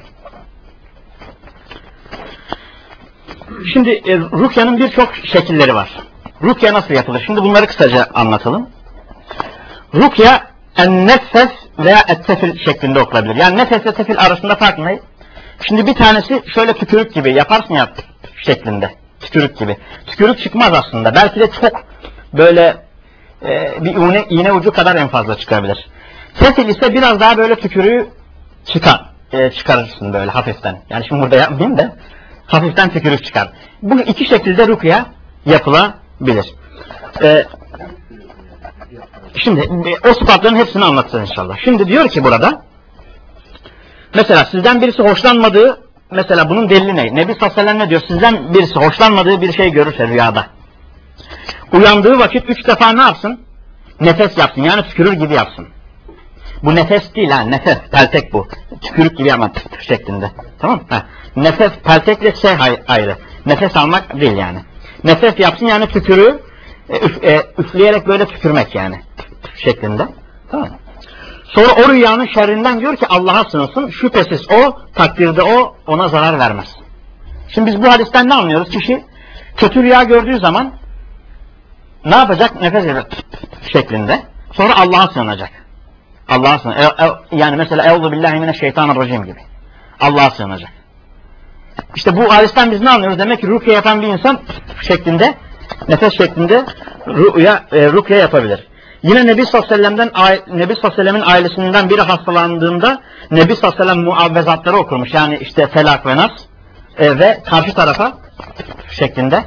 Şimdi e, Rukya'nın birçok şekilleri var. Rukya nasıl yapılır? Şimdi bunları kısaca anlatalım. Rukya en-nefes veya et-tefil şeklinde okunabilir. Yani nefes ve tefil arasında fark ne? Şimdi bir tanesi şöyle tükürük gibi yaparsın ya şeklinde. Tükürük gibi. Tükürük çıkmaz aslında. Belki de çok böyle e, bir iğne, iğne ucu kadar en fazla çıkabilir. Tefil ise biraz daha böyle tükürüğü çıkar, e, çıkarırsın böyle hafiften. Yani şimdi burada yapmayayım da hafiften tükürük çıkar. Bu iki şekilde rukya yapılabilir. E, şimdi e, o sıfatların hepsini anlatacağız inşallah. Şimdi diyor ki burada mesela sizden birisi hoşlanmadığı, mesela bunun delili ne? Nebi sallallahu aleyhi ve sellem ne diyor? Sizden birisi hoşlanmadığı bir şey görürse rüyada. Uyandığı vakit üç defa ne yapsın? Nefes yapsın. Yani tükürür gibi yapsın. Bu nefes değil ha. Nefes. Peltek bu. Tükürük gibi yapma şeklinde. Tamam mı? Nefes, peltekle şey ayrı. Nefes almak değil yani. Nefes yapsın yani tükürüğü e, üf, e, üfleyerek böyle tükürmek yani. Şeklinde. Tamam mı? Sonra o rüyanın şerrinden diyor ki Allah'a sığınsın. Şüphesiz o, takdirde o, ona zarar vermez. Şimdi biz bu hadisten ne anlıyoruz? Kişi kötü rüya gördüğü zaman ne yapacak? Nefes edecek şeklinde. Sonra Allah'a sığınacak. Allah'a sığınacak. Yani mesela Eûzu billahi mineşşeytanirracim gibi. Allah'a sığınacak. İşte bu hadisten biz ne anlıyoruz? Demek ki rukiye yapan bir insan şeklinde, nefes şeklinde ruya, e, rukiye yapabilir. Yine Nebi sallallahu aleyhi ve sellem'den, Nebi sallallahu aleyhi ve sellem'in ailesinden biri hastalandığında Nebi sallallahu aleyhi ve sellem muavvezatları okurmuş. Yani işte Felak ve Nas e, ve karşı tarafa şeklinde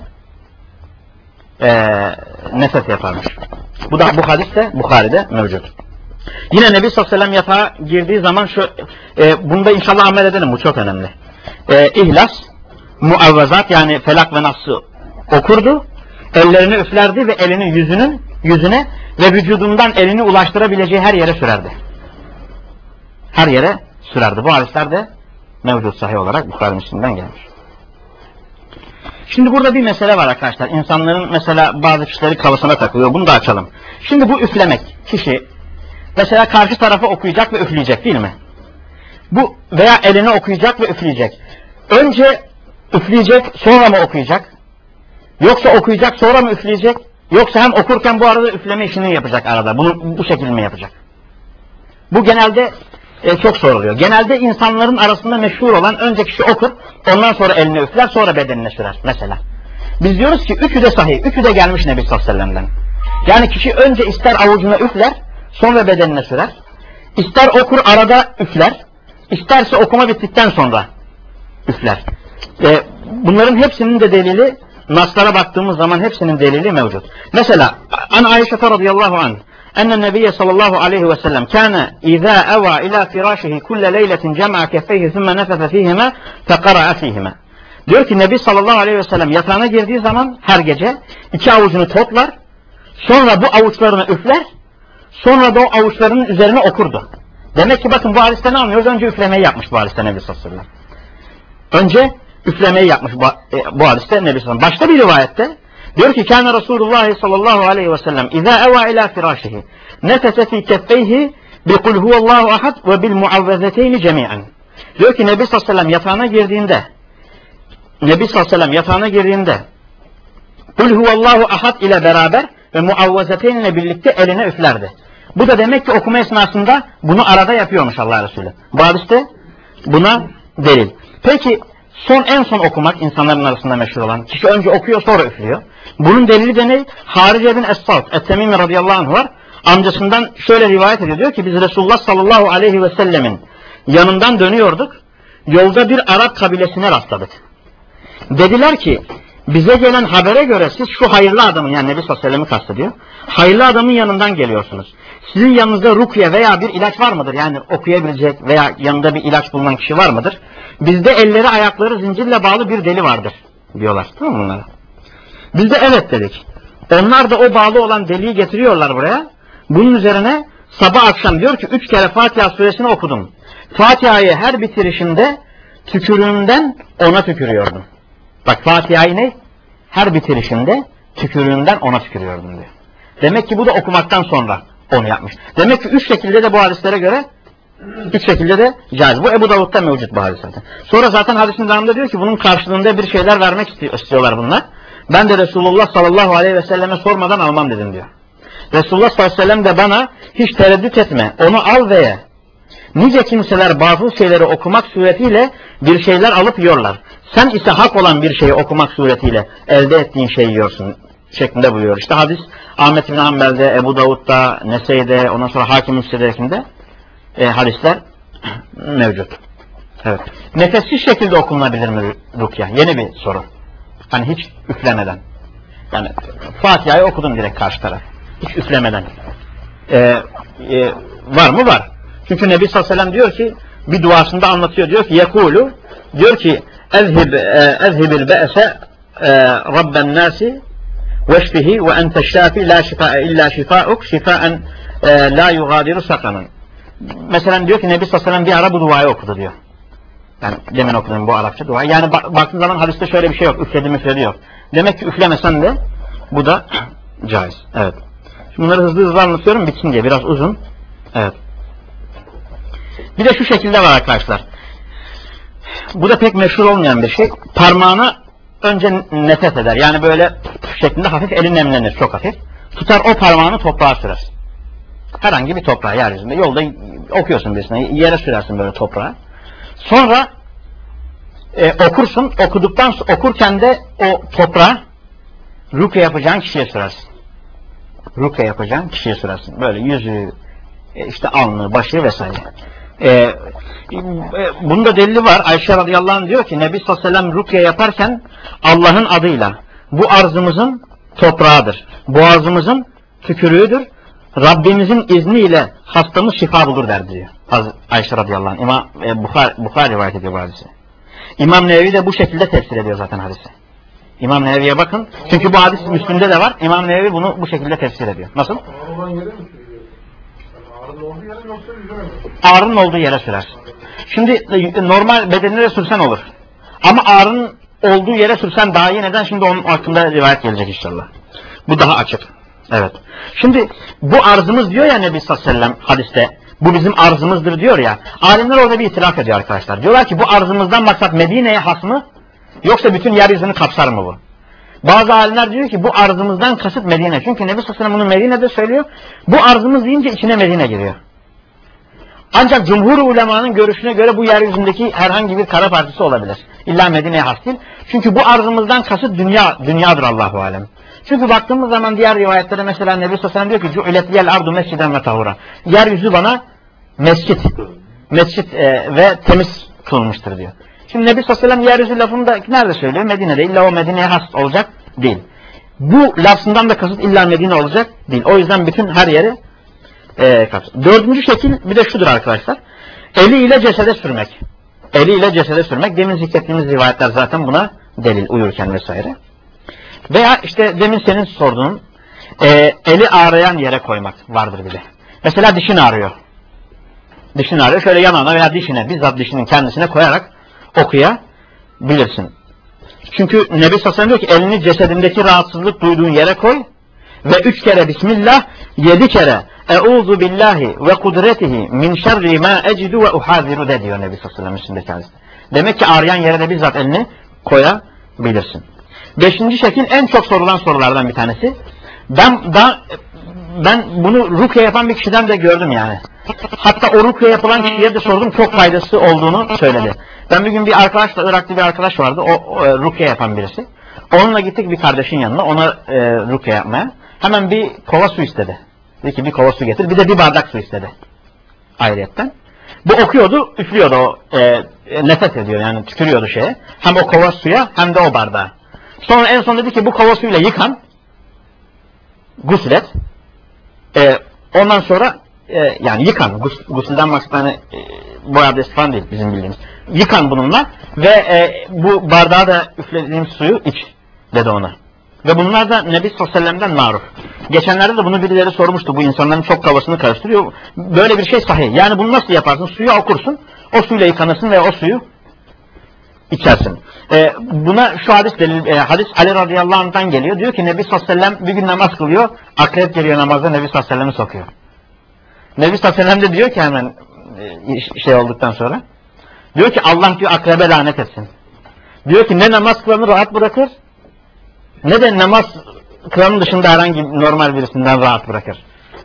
e, nefes yaparmış. Bu da bu hadis de Bukhari'de mevcut. Yine Nebi sallallahu aleyhi ve sellem yatağa girdiği zaman şu e, bunda inşallah amel edelim, bu çok önemli. E, İhlas, muavvezat yani Felak ve Nas'ı okurdu. Ellerini üflerdi ve elini yüzünün yüzüne ve vücudundan elini ulaştırabileceği her yere sürerdi. Her yere sürerdi. Bu hadisler de mevcut sahih olarak Bukhari Müslim'den gelmiş. Şimdi burada bir mesele var arkadaşlar. İnsanların mesela bazı kişileri kafasına takılıyor. Bunu da açalım. Şimdi bu üflemek. Kişi mesela karşı tarafa okuyacak ve üfleyecek değil mi? Bu veya eline okuyacak ve üfleyecek. Önce üfleyecek sonra mı okuyacak? Yoksa okuyacak sonra mı üfleyecek? Yoksa hem okurken bu arada üfleme işini yapacak arada. Bunu bu şekilde mi yapacak? Bu genelde e, çok soruluyor. Genelde insanların arasında meşhur olan önce kişi okur, ondan sonra eline üfler, sonra bedenine sürer mesela. Biz diyoruz ki üçü de sahih, üçü de gelmiş Nebi sallallahu aleyhi ve sellem'den. Yani kişi önce ister avucuna üfler, sonra bedenine sürer. İster okur arada üfler, isterse okuma bittikten sonra üfler. E, bunların hepsinin de delili, naslara baktığımız zaman hepsinin delili mevcut. Mesela an Ayşe radıyallahu anh enne Nebiye sallallahu aleyhi ve sellem kâne izâ evâ ilâ firâşihi kulle leyletin cem'a keffeyhi thumme nefefe fîhime fekara'a fîhime. Diyor ki Nebi sallallahu aleyhi ve sellem yatağına girdiği zaman her gece iki avucunu toplar, sonra bu avuçlarını üfler, sonra da o avuçlarının üzerine okurdu. Demek ki bakın bu hadiste ne anlıyoruz? Önce üflemeyi yapmış bu hadiste Nebi sallallahu aleyhi ve sellem. Önce üflemeyi yapmış bu, e, bu hadiste Nebi sallallahu aleyhi ve sellem. Başka bir rivayette diyor ki kâne Resulullah sallallahu aleyhi ve sellem izâ evâ ilâ firâşihi nefese fî keffeyhi bi kul huvallahu ahad ve bil muavvezeteyni cemî'an. Diyor ki Nebi sallallahu aleyhi ve sellem yatağına girdiğinde Nebi sallallahu aleyhi ve sellem yatağına girdiğinde kul huvallahu ahad ile beraber ve muavvezeteyn ile birlikte eline üflerdi. Bu da demek ki okuma esnasında bunu arada yapıyormuş Allah Resulü. Bu hadiste buna delil. Peki son en son okumak insanların arasında meşhur olan. Kişi önce okuyor sonra üflüyor. Bunun delili de ne? Harice bin Es-Salt Et-Temimi radıyallahu anh var. Amcasından şöyle rivayet ediyor. Diyor ki biz Resulullah sallallahu aleyhi ve sellemin yanından dönüyorduk. Yolda bir Arap kabilesine rastladık. Dediler ki bize gelen habere göre siz şu hayırlı adamın, yani Nebi sallallahu aleyhi ve sellem'i kastediyor, hayırlı adamın yanından geliyorsunuz. Sizin yanınızda rukiye veya bir ilaç var mıdır? Yani okuyabilecek veya yanında bir ilaç bulunan kişi var mıdır? Bizde elleri ayakları zincirle bağlı bir deli vardır diyorlar. Tamam mı bunlara? Biz de evet dedik. Onlar da o bağlı olan deliyi getiriyorlar buraya. Bunun üzerine sabah akşam diyor ki üç kere Fatiha suresini okudum. Fatiha'yı her bitirişimde tükürüğümden ona tükürüyordum. Bak Fatiha'yı ne? Her bitirişinde tükürüğümden ona tükürüyordum diyor. Demek ki bu da okumaktan sonra onu yapmış. Demek ki üç şekilde de bu hadislere göre üç şekilde de caiz. Bu Ebu Davud'da mevcut bu hadis zaten. Sonra zaten hadisin devamında diyor ki bunun karşılığında bir şeyler vermek istiyorlar bunlar. Ben de Resulullah sallallahu aleyhi ve selleme sormadan almam dedim diyor. Resulullah sallallahu aleyhi ve sellem de bana hiç tereddüt etme, onu al ve ye. Nice kimseler bazı şeyleri okumak suretiyle bir şeyler alıp yiyorlar. Sen ise hak olan bir şeyi okumak suretiyle elde ettiğin şeyi yiyorsun şeklinde buyuruyor. İşte hadis Ahmet bin Hanbel'de, Ebu Davud'da, Nese'de, ondan sonra Hakim Müstedrek'inde e, hadisler mevcut. Evet. Nefessiz şekilde okunabilir mi rukya? Yeni bir soru. Hani hiç üflemeden. Yani Fatiha'yı okudum direkt karşı taraf. Hiç üflemeden. E, e, var mı? Var. Çünkü Nebi sallallahu aleyhi ve sellem diyor ki bir duasında anlatıyor. Diyor ki yekulu diyor ki ezhib ezhibil be'se rabben nasi veşfihi ve ente şafi la şifa illa şifauk şifaen la yugadiru sakamen. Mesela diyor ki Nebi sallallahu aleyhi ve sellem bir ara bu duayı okudu diyor. Yani demin okudum bu Arapça dua. Yani baktığın zaman hadiste şöyle bir şey yok. Üfledi müfledi yok. Demek ki üflemesen de bu da caiz. Evet. Şimdi bunları hızlı hızlı anlatıyorum bitsin diye. Biraz uzun. Evet. Bir de şu şekilde var arkadaşlar. Bu da pek meşhur olmayan bir şey. Parmağını önce nefes eder. Yani böyle şeklinde hafif elin nemlenir. Çok hafif. Tutar o parmağını toprağa sürer. Herhangi bir toprağa, yeryüzünde. Yolda okuyorsun birisine. Yere sürersin böyle toprağa. Sonra e, okursun. Okuduktan okurken de o toprağı rukiye yapacağın kişiye sürersin. Rukiye yapacağın kişiye sürersin. Böyle yüzü, e, işte alnı, başı vesaire. E, e, bunun da delili var. Ayşe radıyallahu anh diyor ki Nebi sallallahu aleyhi ve sellem rukiye yaparken Allah'ın adıyla bu arzımızın toprağıdır. Boğazımızın tükürüğüdür. Rabbimizin izniyle hastamız şifa bulur der diyor. Ayşe radıyallahu anh. İmam e, Bukhari, Bukhari rivayet ediyor bu hadisi. İmam Nevevi de bu şekilde tefsir ediyor zaten hadisi. İmam Nevevi'ye bakın. Çünkü bu hadis Müslim'de de var. İmam Nevevi bunu bu şekilde tefsir ediyor. Nasıl? Ağrının olduğu yere sürer. Şimdi normal bedenine sürsen olur. Ama ağrının olduğu yere sürsen daha iyi. Neden? Şimdi onun hakkında rivayet gelecek inşallah. Bu daha açık. Evet. Şimdi bu arzımız diyor ya Nebi sallallahu aleyhi ve sellem hadiste. Bu bizim arzımızdır diyor ya. Alimler orada bir itiraf ediyor arkadaşlar. Diyorlar ki bu arzımızdan maksat Medine'ye has mı? Yoksa bütün yeryüzünü kapsar mı bu? Bazı alimler diyor ki bu arzımızdan kasıt Medine. Çünkü Nebi sallallahu aleyhi ve sellem bunu Medine'de söylüyor. Bu arzımız deyince içine Medine giriyor. Ancak cumhur ulemanın görüşüne göre bu yeryüzündeki herhangi bir kara partisi olabilir. İlla Medine'ye has değil. Çünkü bu arzımızdan kasıt dünya, dünyadır Allahu alem. Çünkü baktığımız zaman diğer rivayetlere mesela Nebi sallallahu aleyhi ve sellem diyor ki "Cu'iletiyel ardu mesciden ve tahura." Yeryüzü bana mescit, mescit e, ve temiz kılınmıştır diyor. Şimdi Nebi sallallahu aleyhi ve sellem yeryüzü lafını da nerede söylüyor? Medine'de. İlla o Medine'ye has olacak değil. Bu lafından da kasıt illa Medine olacak değil. O yüzden bütün her yeri e, kapsar. Dördüncü şekil bir de şudur arkadaşlar. Eliyle cesede sürmek. Eliyle cesede sürmek. Demin zikrettiğimiz rivayetler zaten buna delil, uyurken vesaire. Veya işte demin senin sorduğun e, eli ağrıyan yere koymak vardır bir de. Mesela dişin ağrıyor. Dişin ağrıyor. Şöyle yanağına veya dişine, bizzat dişinin kendisine koyarak okuyabilirsin. Çünkü Nebi sallallahu aleyhi ve sellem diyor ki elini cesedindeki rahatsızlık duyduğun yere koy ve üç kere Bismillah, yedi kere Euzu billahi ve kudretihi min şerri ma ecidu ve uhaziru de diyor Nebi sallallahu aleyhi ve sellem üstünde kendisi. Demek ki ağrıyan yere de bizzat elini koyabilirsin. Beşinci şekil en çok sorulan sorulardan bir tanesi. Ben da ben bunu rukiye yapan bir kişiden de gördüm yani. Hatta o rukiye yapılan kişiye de sordum, çok faydası olduğunu söyledi. Ben bir gün bir arkadaşla, Iraklı bir arkadaş vardı, o, o rukiye yapan birisi. Onunla gittik bir kardeşin yanına, ona e, rukiye yapmaya. Hemen bir kova su istedi. Dedi ki bir kova su getir, bir de bir bardak su istedi. Ayrıyetten. Bu okuyordu, üflüyordu, o e, nefes ediyor yani tükürüyordu şeye. Hem o kova suya hem de o bardağa. Sonra en son dedi ki bu kova suyla yıkan, guslet. E, ondan sonra e, yani yıkan, gus, gusülden maksat hani e, boy abdesti falan değil bizim bildiğimiz. Yıkan bununla ve e, bu bardağa da üflediğim suyu iç dedi ona. Ve bunlar da Nebi sallallahu aleyhi ve sellem'den maruf. Geçenlerde de bunu birileri sormuştu. Bu insanların çok kafasını karıştırıyor. Böyle bir şey sahih. Yani bunu nasıl yaparsın? Suyu okursun, o suyla yıkanırsın ve o suyu içersin. Ee, buna şu hadis delil, e, hadis Ali radıyallahu anh'tan geliyor. Diyor ki Nebi sallallahu aleyhi ve sellem bir gün namaz kılıyor. Akrep geliyor namazda, Nebi sallallahu aleyhi ve sellem'i sokuyor. Nebi sallallahu aleyhi ve sellem de diyor ki hemen e, şey olduktan sonra. Diyor ki Allah diyor akrebe lanet etsin. Diyor ki ne namaz kılanı rahat bırakır, ne de namaz kılanın dışında herhangi normal birisinden rahat bırakır.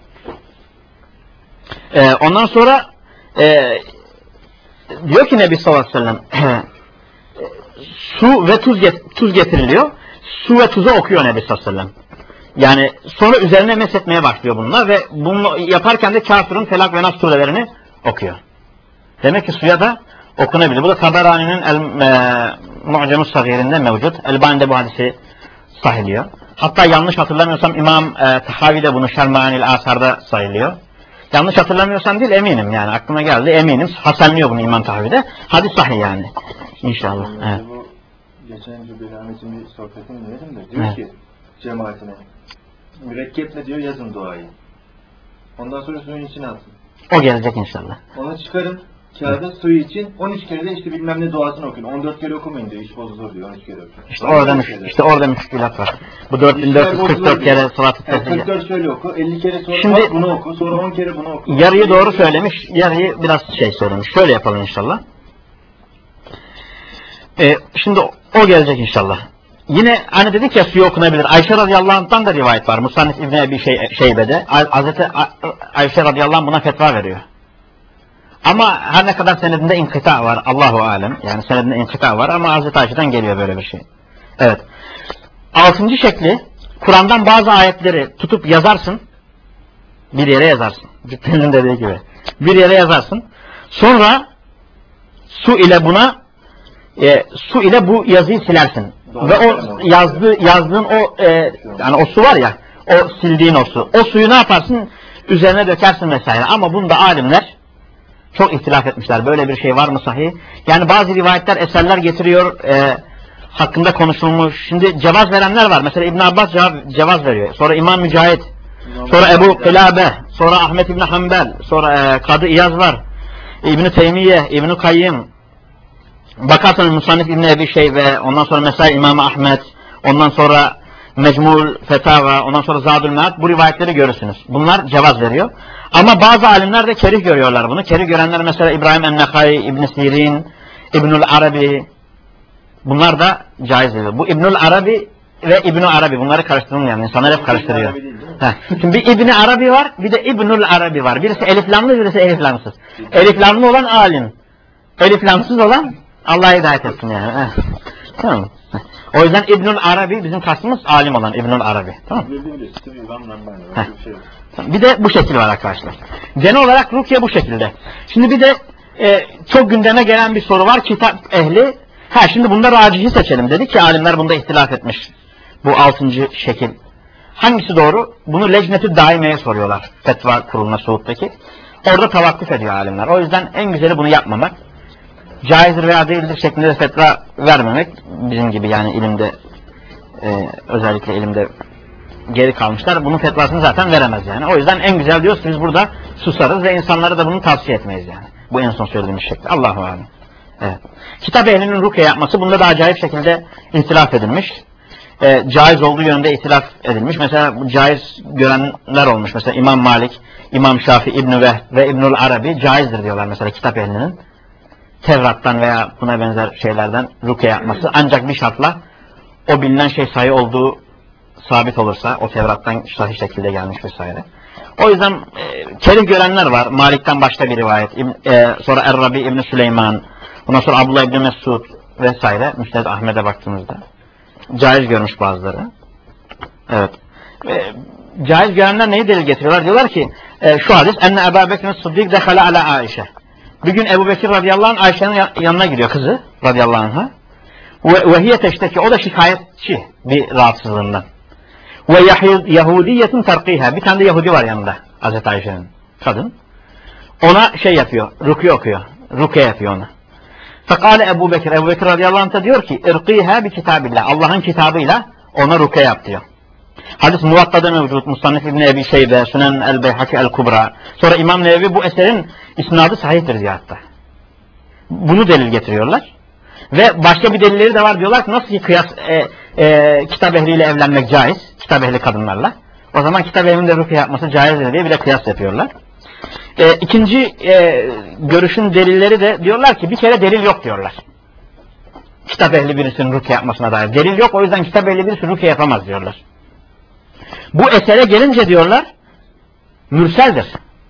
Ee, ondan sonra e, diyor ki Nebi sallallahu aleyhi ve sellem su ve tuz, get tuz getiriliyor. Su ve tuzu okuyor Nebi sallallahu aleyhi ve sellem. Yani sonra üzerine meshetmeye başlıyor bununla ve bunu yaparken de Kafirun, Felak ve Nas surelerini okuyor. Demek ki suya da okunabilir. Bu da Taberani'nin El-Mu'cem-ı Sagir'inde mevcut. Elbani'de bu hadisi sahiliyor. Hatta yanlış hatırlamıyorsam İmam e, Tahavi de bunu Şermani'l Asar'da sayılıyor. Yanlış hatırlamıyorsam değil eminim yani aklıma geldi eminim. Hasanlıyor bunu İmam Tahavi'de. Hadis sahih yani. İnşallah. Evet. Bu geçen Cübbeli Ahmet'in bir sohbetini dinledim de diyor evet. ki cemaatine mürekkeple diyor yazın duayı. Ondan sonra suyun içine atın. O gelecek inşallah. Onu çıkarın kağıda evet. Suyu için on üç kere de işte bilmem ne duasını okuyun. on dört kere okumayın diyor. İş bozulur diyor. on üç kere okuyun. İşte orada müş, işte orada müşkülat var. Bu dört bin dört yüz kırk dört kere salat-ı evet, kırk dört şöyle oku. elli kere sonra şimdi, bunu oku. Sonra on kere bunu oku. Yarıyı doğru söylemiş. Yarıyı biraz şey söylemiş. Şöyle yapalım inşallah. Ee, şimdi o gelecek inşallah. Yine hani dedik ya suyu okunabilir. Ayşe radıyallahu anh'tan da rivayet var. Musannif İbni Ebi şey, Şeybe'de. Hazreti Ayşe radıyallahu anh buna fetva veriyor. Ama her ne kadar senedinde inkıta var. Allahu alem. Yani senedinde inkıta var ama Hazreti Ayşe'den geliyor böyle bir şey. Evet. Altıncı şekli, Kur'an'dan bazı ayetleri tutup yazarsın. Bir yere yazarsın. Cübbel'in dediği gibi. Bir yere yazarsın. Sonra su ile buna e, su ile bu yazıyı silersin. Doğru. Ve o yazdığı, yazdığın o e, yani o su var ya, o sildiğin o su. O suyu ne yaparsın? Üzerine dökersin vesaire. Ama bunda alimler çok ihtilaf etmişler. Böyle bir şey var mı sahih? Yani bazı rivayetler, eserler getiriyor, e, hakkında konuşulmuş. Şimdi cevaz verenler var. Mesela İbn Abbas cevaz, cevaz veriyor. Sonra İmam Mücahit, sonra Ebu Kılabe, sonra Ahmet İbn Hanbel, sonra e, Kadı İyaz var. İbn Teymiye, İbn Kayyım. Bakarsanız Musannif İbn Ebi Şeybe, ondan sonra mesela İmam Ahmet, ondan sonra Mecmul Fetava, ondan sonra Zadül Mead, bu rivayetleri görürsünüz. Bunlar cevaz veriyor. Ama bazı alimler de kerih görüyorlar bunu. Kerih görenler mesela İbrahim en-Nekai, İbn Sirin, İbnül Arabi, bunlar da caiz ediyor. Bu İbnül Arabi ve İbnü Arabi, bunları karıştırılmıyor. İnsanlar hep karıştırıyor. Heh. Şimdi bir İbni Arabi var, bir de İbnül Arabi var. Birisi eliflamlı, birisi eliflamsız. Eliflamlı olan alim, eliflamsız olan Allah hidayet etsin yani. Heh. Tamam. O yüzden İbnül Arabi bizim kastımız alim olan İbnül Arabi. Tamam. Bir de bu şekil var arkadaşlar. Genel olarak rukiye bu şekilde. Şimdi bir de e, çok gündeme gelen bir soru var. Kitap ehli. Ha şimdi bunda racihi seçelim dedik ki alimler bunda ihtilaf etmiş. Bu altıncı şekil. Hangisi doğru? Bunu Lecnet-i Daime'ye soruyorlar. Fetva kuruluna Suud'daki. Orada tavakkuf ediyor alimler. O yüzden en güzeli bunu yapmamak. Caizdir veya değildir şeklinde de fetva vermemek. Bizim gibi yani ilimde e, özellikle ilimde geri kalmışlar. Bunun fetvasını zaten veremez yani. O yüzden en güzel diyoruz ki biz burada susarız ve insanlara da bunu tavsiye etmeyiz yani. Bu en son söylediğimiz şekli. Allahu alem. Evet. Kitap ehlinin rukiye yapması bunda da acayip şekilde ihtilaf edilmiş. E, caiz olduğu yönde ihtilaf edilmiş. Mesela bu caiz görenler olmuş. Mesela İmam Malik, İmam Şafii, İbn-i Veh ve İbnül Arabi caizdir diyorlar mesela kitap ehlinin. Tevrat'tan veya buna benzer şeylerden rukiye yapması. Ancak bir şartla o bilinen şey sahih olduğu sabit olursa, o Tevrat'tan sahih şekilde gelmiş vesaire. O yüzden e, kerih görenler var. Malik'ten başka bir rivayet. E, sonra Er-Rabi İbn Süleyman, ondan sonra Abdullah İbn Mesud vesaire. Müsned Ahmet'e baktığımızda caiz görmüş bazıları. Evet. E, caiz görenler neyi delil getiriyorlar? Diyorlar ki e, şu hadis enne Ebu Bekir'in Sıddık dekhala ala Aişe. Bir gün Ebu Bekir radıyallahu anh Ayşe'nin yanına gidiyor, kızı radıyallahu anh'a. Ve hiye teşteki, o da şikayetçi bir rahatsızlığından. Ve Yahudiyetin terkiha, bir tane de Yahudi var yanında Hazreti Ayşe'nin, kadın. Ona şey yapıyor, rukiye okuyor, rukiye yapıyor ona. Fekale Ebu Bekir, Ebu Bekir radıyallahu anh da diyor ki irkiha bi kitabillah, Allah'ın kitabıyla ona rukiye yap diyor. Hadis Muvatta'da mevcut. Musannif İbn Ebi Şeybe, Sünen el-Beyhaki el-Kubra. Sonra İmam Nevevi bu eserin isnadı sahihtir diyor hatta. Bunu delil getiriyorlar. Ve başka bir delilleri de var, diyorlar ki nasıl ki kıyas e, e, kitap ehliyle evlenmek caiz, kitap ehli kadınlarla. O zaman kitap ehlinin de rukiye yapması caizdir diye bir de kıyas yapıyorlar. E, ikinci e, görüşün delilleri de diyorlar ki bir kere delil yok diyorlar. Kitap ehli birisinin rukiye yapmasına dair. Delil yok, o yüzden kitap ehli birisi rukiye yapamaz diyorlar. Bu esere gelince diyorlar, mürseldir.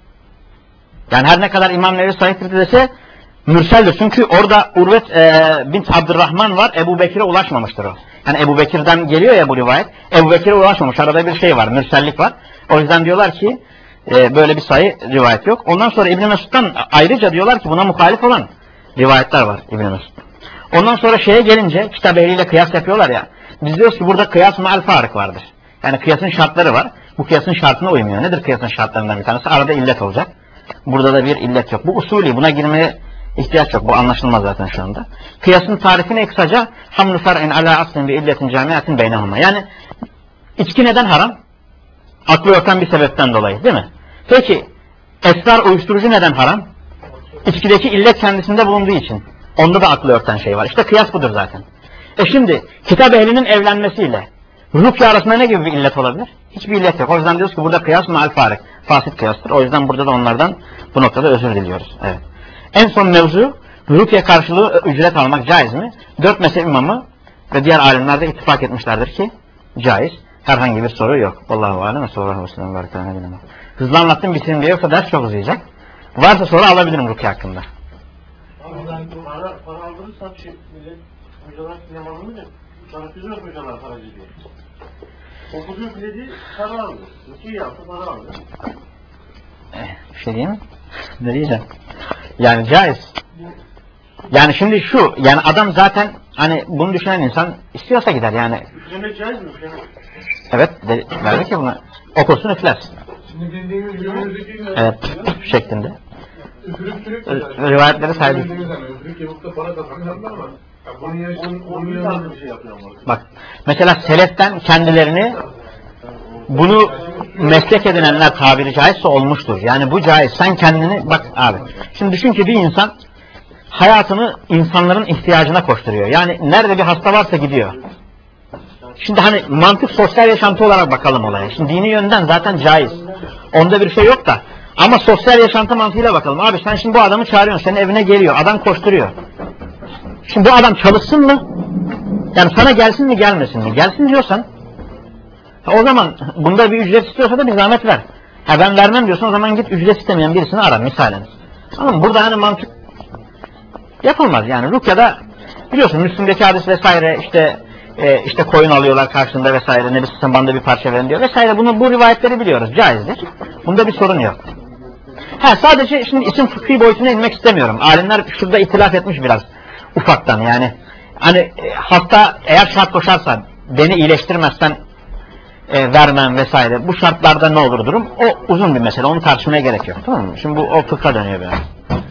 Yani her ne kadar İmam Nevevi sahihtir dese, mürseldir. Çünkü orada Urvet e, bint Abdurrahman var, Ebu Bekir'e ulaşmamıştır o. Yani Ebu Bekir'den geliyor ya bu rivayet, Ebu Bekir'e ulaşmamış, arada bir şey var, mürsellik var. O yüzden diyorlar ki, e, böyle bir sayı rivayet yok. Ondan sonra İbn Mesud'dan ayrıca diyorlar ki buna muhalif olan rivayetler var İbn Mesud. Ondan sonra şeye gelince, kitap ehliyle kıyas yapıyorlar ya, biz diyoruz ki burada kıyas ma'al farık vardır. Yani kıyasın şartları var. Bu kıyasın şartına uymuyor. Nedir kıyasın şartlarından bir tanesi? Arada illet olacak. Burada da bir illet yok. Bu usulü. Buna girmeye ihtiyaç yok. Bu anlaşılmaz zaten şu anda. Kıyasın tarifine kısaca hamlu fer'in ala aslin bi illetin camiatin beynehuma. Yani içki neden haram? Aklı örten bir sebepten dolayı, değil mi? Peki esrar, uyuşturucu neden haram? İçkideki illet kendisinde bulunduğu için. Onda da aklı örten şey var. İşte kıyas budur zaten. E şimdi kitap ehlinin evlenmesiyle rukiye arasında ne gibi bir illet olabilir? Hiçbir illet yok. O yüzden diyoruz ki burada kıyas ma'al farik. Fasit kıyastır. O yüzden burada da onlardan bu noktada özür diliyoruz. Evet. En son mevzu, rukiye karşılığı ücret almak caiz mi? Dört mezhep imamı ve diğer alimler de ittifak etmişlerdir ki caiz. Herhangi bir soru yok. Allahu alem ve sallallahu aleyhi ve sellem. Hızlı anlattım, bitirin diye, yoksa ders çok uzayacak. Varsa soru alabilirim rukiye hakkında. Para, para aldırırsam şey, millet, hocalar sinemalı mı? Tanıtıyor hocalar paracı diye. Okuduğu biledi para aldı. Rukiye yaptı, para aldı. Bir şey diyeyim mi? Ne diyeceğim? Yani caiz. Yani şimdi şu, yani adam zaten hani bunu düşünen insan istiyorsa gider yani. Üflemek caiz mi? Üflemek. Evet, de, verdik ya buna. Okursun üfler. Şimdi bildiğimiz günümüzdeki Evet, şeklinde. üfürük sürük R- rivayetleri saydık. Üfürük yapıp da para kazanıyorlar ama bunun yaşın On bin tane bir şey yapıyorum orada. Bak, mesela seleften kendilerini bunu meslek edinenler tabiri caizse olmuştur. Yani bu caiz. Sen kendini, bak abi. Şimdi düşün ki bir insan hayatını insanların ihtiyacına koşturuyor. Yani nerede bir hasta varsa gidiyor. Şimdi hani mantık sosyal yaşantı olarak bakalım olaya. Şimdi dini yönden zaten caiz. Onda bir şey yok da. Ama sosyal yaşantı mantığıyla bakalım. Abi sen şimdi bu adamı çağırıyorsun. Senin evine geliyor. Adam koşturuyor. Şimdi bu adam çalışsın mı? Yani sana gelsin mi gelmesin mi? Gelsin diyorsan o zaman bunda bir ücret istiyorsa da bir zahmet ver. Ha ben vermem diyorsan o zaman git ücret istemeyen birisini ara misalen. Ama burada hani mantık yapılmaz yani. Rukya'da biliyorsun Müslüm'deki hadis vesaire işte e, işte koyun alıyorlar karşında vesaire. Nebi Sıssam bana bir parça verin diyor vesaire. Bunu bu rivayetleri biliyoruz. Caizdir. Bunda bir sorun yok. Ha sadece şimdi isim fıkhi boyutuna inmek istemiyorum. Alimler şurada itilaf etmiş biraz ufaktan yani. Hani e, hasta eğer şart koşarsa beni iyileştirmezsen e, vermem vesaire. Bu şartlarda ne olur durum? O uzun bir mesele. Onu tartışmaya gerek yok. Tamam mı? Şimdi bu o fıkha dönüyor biraz.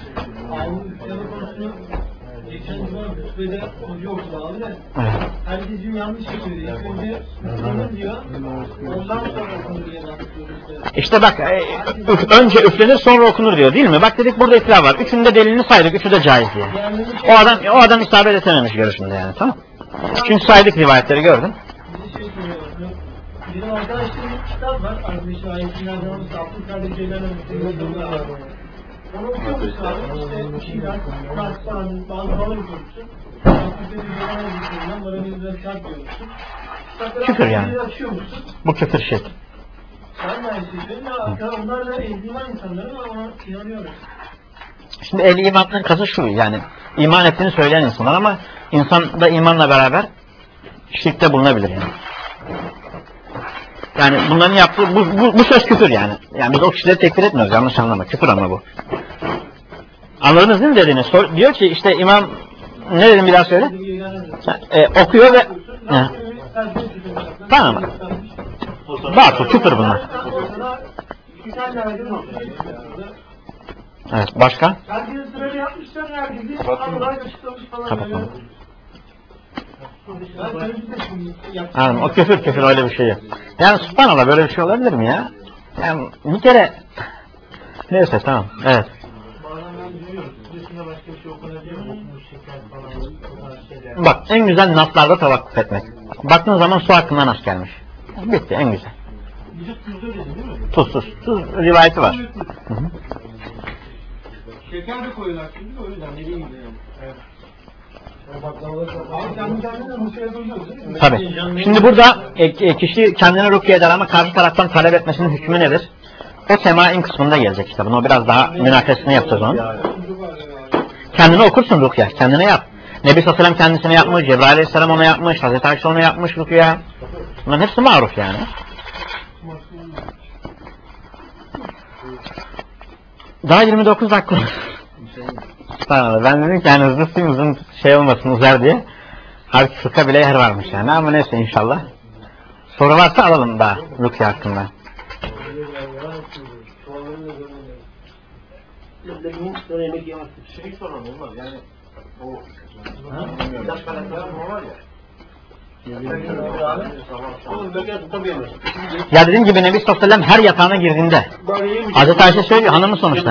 Evet. Herkesin yanlış yapıyor. İlk önce Müslüman diyor. Ondan sonra okunur diye bakıyoruz. İşte bak e, üf, önce üflenir sonra okunur diyor değil mi? Bak dedik burada itiraf var. Üçünde delilini saydık. Üçü de caiz diye. O adam o adam isabet edememiş görüşünde yani. Tamam. Çünkü saydık rivayetleri gördün. Bir şey söylüyorum. Benim arkadaşlarım bir kitap var. Arkadaşı ayetinden zaman Saflı kardeşlerden ömürlüğünde onu okuyormuşsun abi. İşte Şiiler, Kırgızistan, bazı falan okuyormuşsun. Küfür yani. Bu küfür şey. Ben de aynı şeyi söylüyorum. Onlar da ehliman insanların ama inanıyorum. Şimdi ehli imanın kası şu yani iman ettiğini söyleyen insanlar ama insan da imanla beraber şirkte bulunabilir yani. Yani bunların yaptığı bu, bu, bu söz küfür yani. Yani biz o kişileri tekfir etmiyoruz yanlış anlama. Küfür ama bu. Anladınız değil mi dediğini? Sor, diyor ki işte imam ne dedim bir daha söyle? E, okuyor ve he. Tamam. Batıl küfür bunlar. Evet başka? Kapatalım. Anladım. O küfür küfür öyle bir şey yok. Yani subhanallah böyle bir şey olabilir mi ya? Yani bir kere neyse tamam. Evet. Bak en güzel naslarda tavakkuf etmek. Baktığın zaman su hakkında nas gelmiş. Bitti en güzel. Tuz tuz. Tuz rivayeti var. Hı -hı. Şeker de koyuyorlar şimdi o yüzden dediğim gibi. Evet. Abi kendi kendine rukiye yapıyoruz değil mi? Tabii. Şimdi burada e, kişi kendine rukiye eder ama karşı taraftan talep etmesinin hükmü nedir? O semain kısmında gelecek işte. Bunu biraz daha münakaşasını yapacağız onun. Kendine okursun rukiye. Kendine yap. Nebi sallallahu aleyhi ve sellem kendisine yapmış. Cebrail aleyhisselam ona yapmış. Hazreti Ayşe ona yapmış rukiye. Bunların hepsi maruf yani. Daha yirmi dokuz dakika. Tamam, ben dedim ki yani hızlı suyum uzun şey olmasın uzar diye. Halbuki fıkha bile yer varmış yani ama neyse inşallah. Soru varsa alalım daha rukiye hakkında. Şey sorun olmaz yani o ilaç kaynakları var ya. Ya dediğim gibi Nebi sallallahu aleyhi ve sellem her yatağına girdiğinde Hazreti Ayşe söylüyor hanımı sonuçta.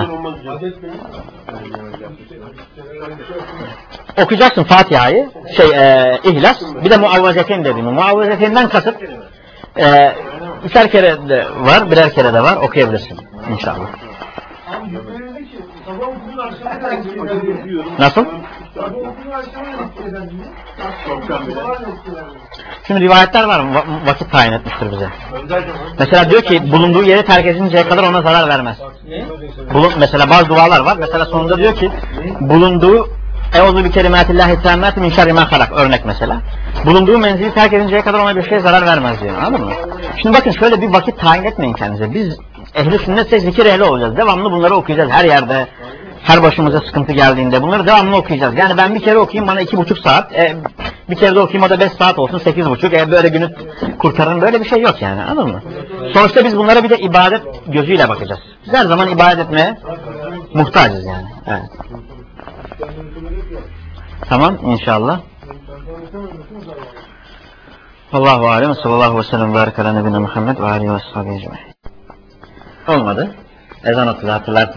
Okuyacaksın Fatiha'yı, şey e, İhlas, bir de muavvezeteyn dediğimi. Muavvezeteynden kasıt e, üçer kere de var, birer kere de var okuyabilirsin inşallah. Abi yüklenildi ki sabah okulu akşama da etkiledi. Nasıl? Sabah okulu akşama da etkiledi. Çoktan bile. Şimdi rivayetler var mı? Va- vakit tayin etmiştir bize. Önderce mi? Mesela diyor ki bulunduğu yeri terk edinceye kadar ona zarar vermez. Ne? Bulun, mesela bazı dualar var. Mesela sonunda diyor ki bulunduğu Euzu bi kelimatillahi tammati min şerri ma halak, örnek mesela. Bulunduğu menzili terk edinceye kadar ona bir şey zarar vermez diyor. Anladın mı? Şimdi bakın şöyle bir vakit tayin etmeyin kendinize. Biz ehli sünnetse zikir ehli olacağız. Devamlı bunları okuyacağız her yerde. Her başımıza sıkıntı geldiğinde bunları devamlı okuyacağız. Yani ben bir kere okuyayım bana iki buçuk saat, e, bir kere de okuyayım o da beş saat olsun, sekiz buçuk, e, böyle günü kurtarın, böyle bir şey yok yani, anladın mı? Sonuçta biz bunlara bir de ibadet gözüyle bakacağız. Biz her zaman ibadet etmeye muhtacız yani. Evet. Tamam inşallah. Allahu alem, sallallahu aleyhi ve sellem ve barik ala nebine Muhammed ve aleyhi ve sahibi ecmaîn. Olmadı. Ezan okudu, hatırlarsın.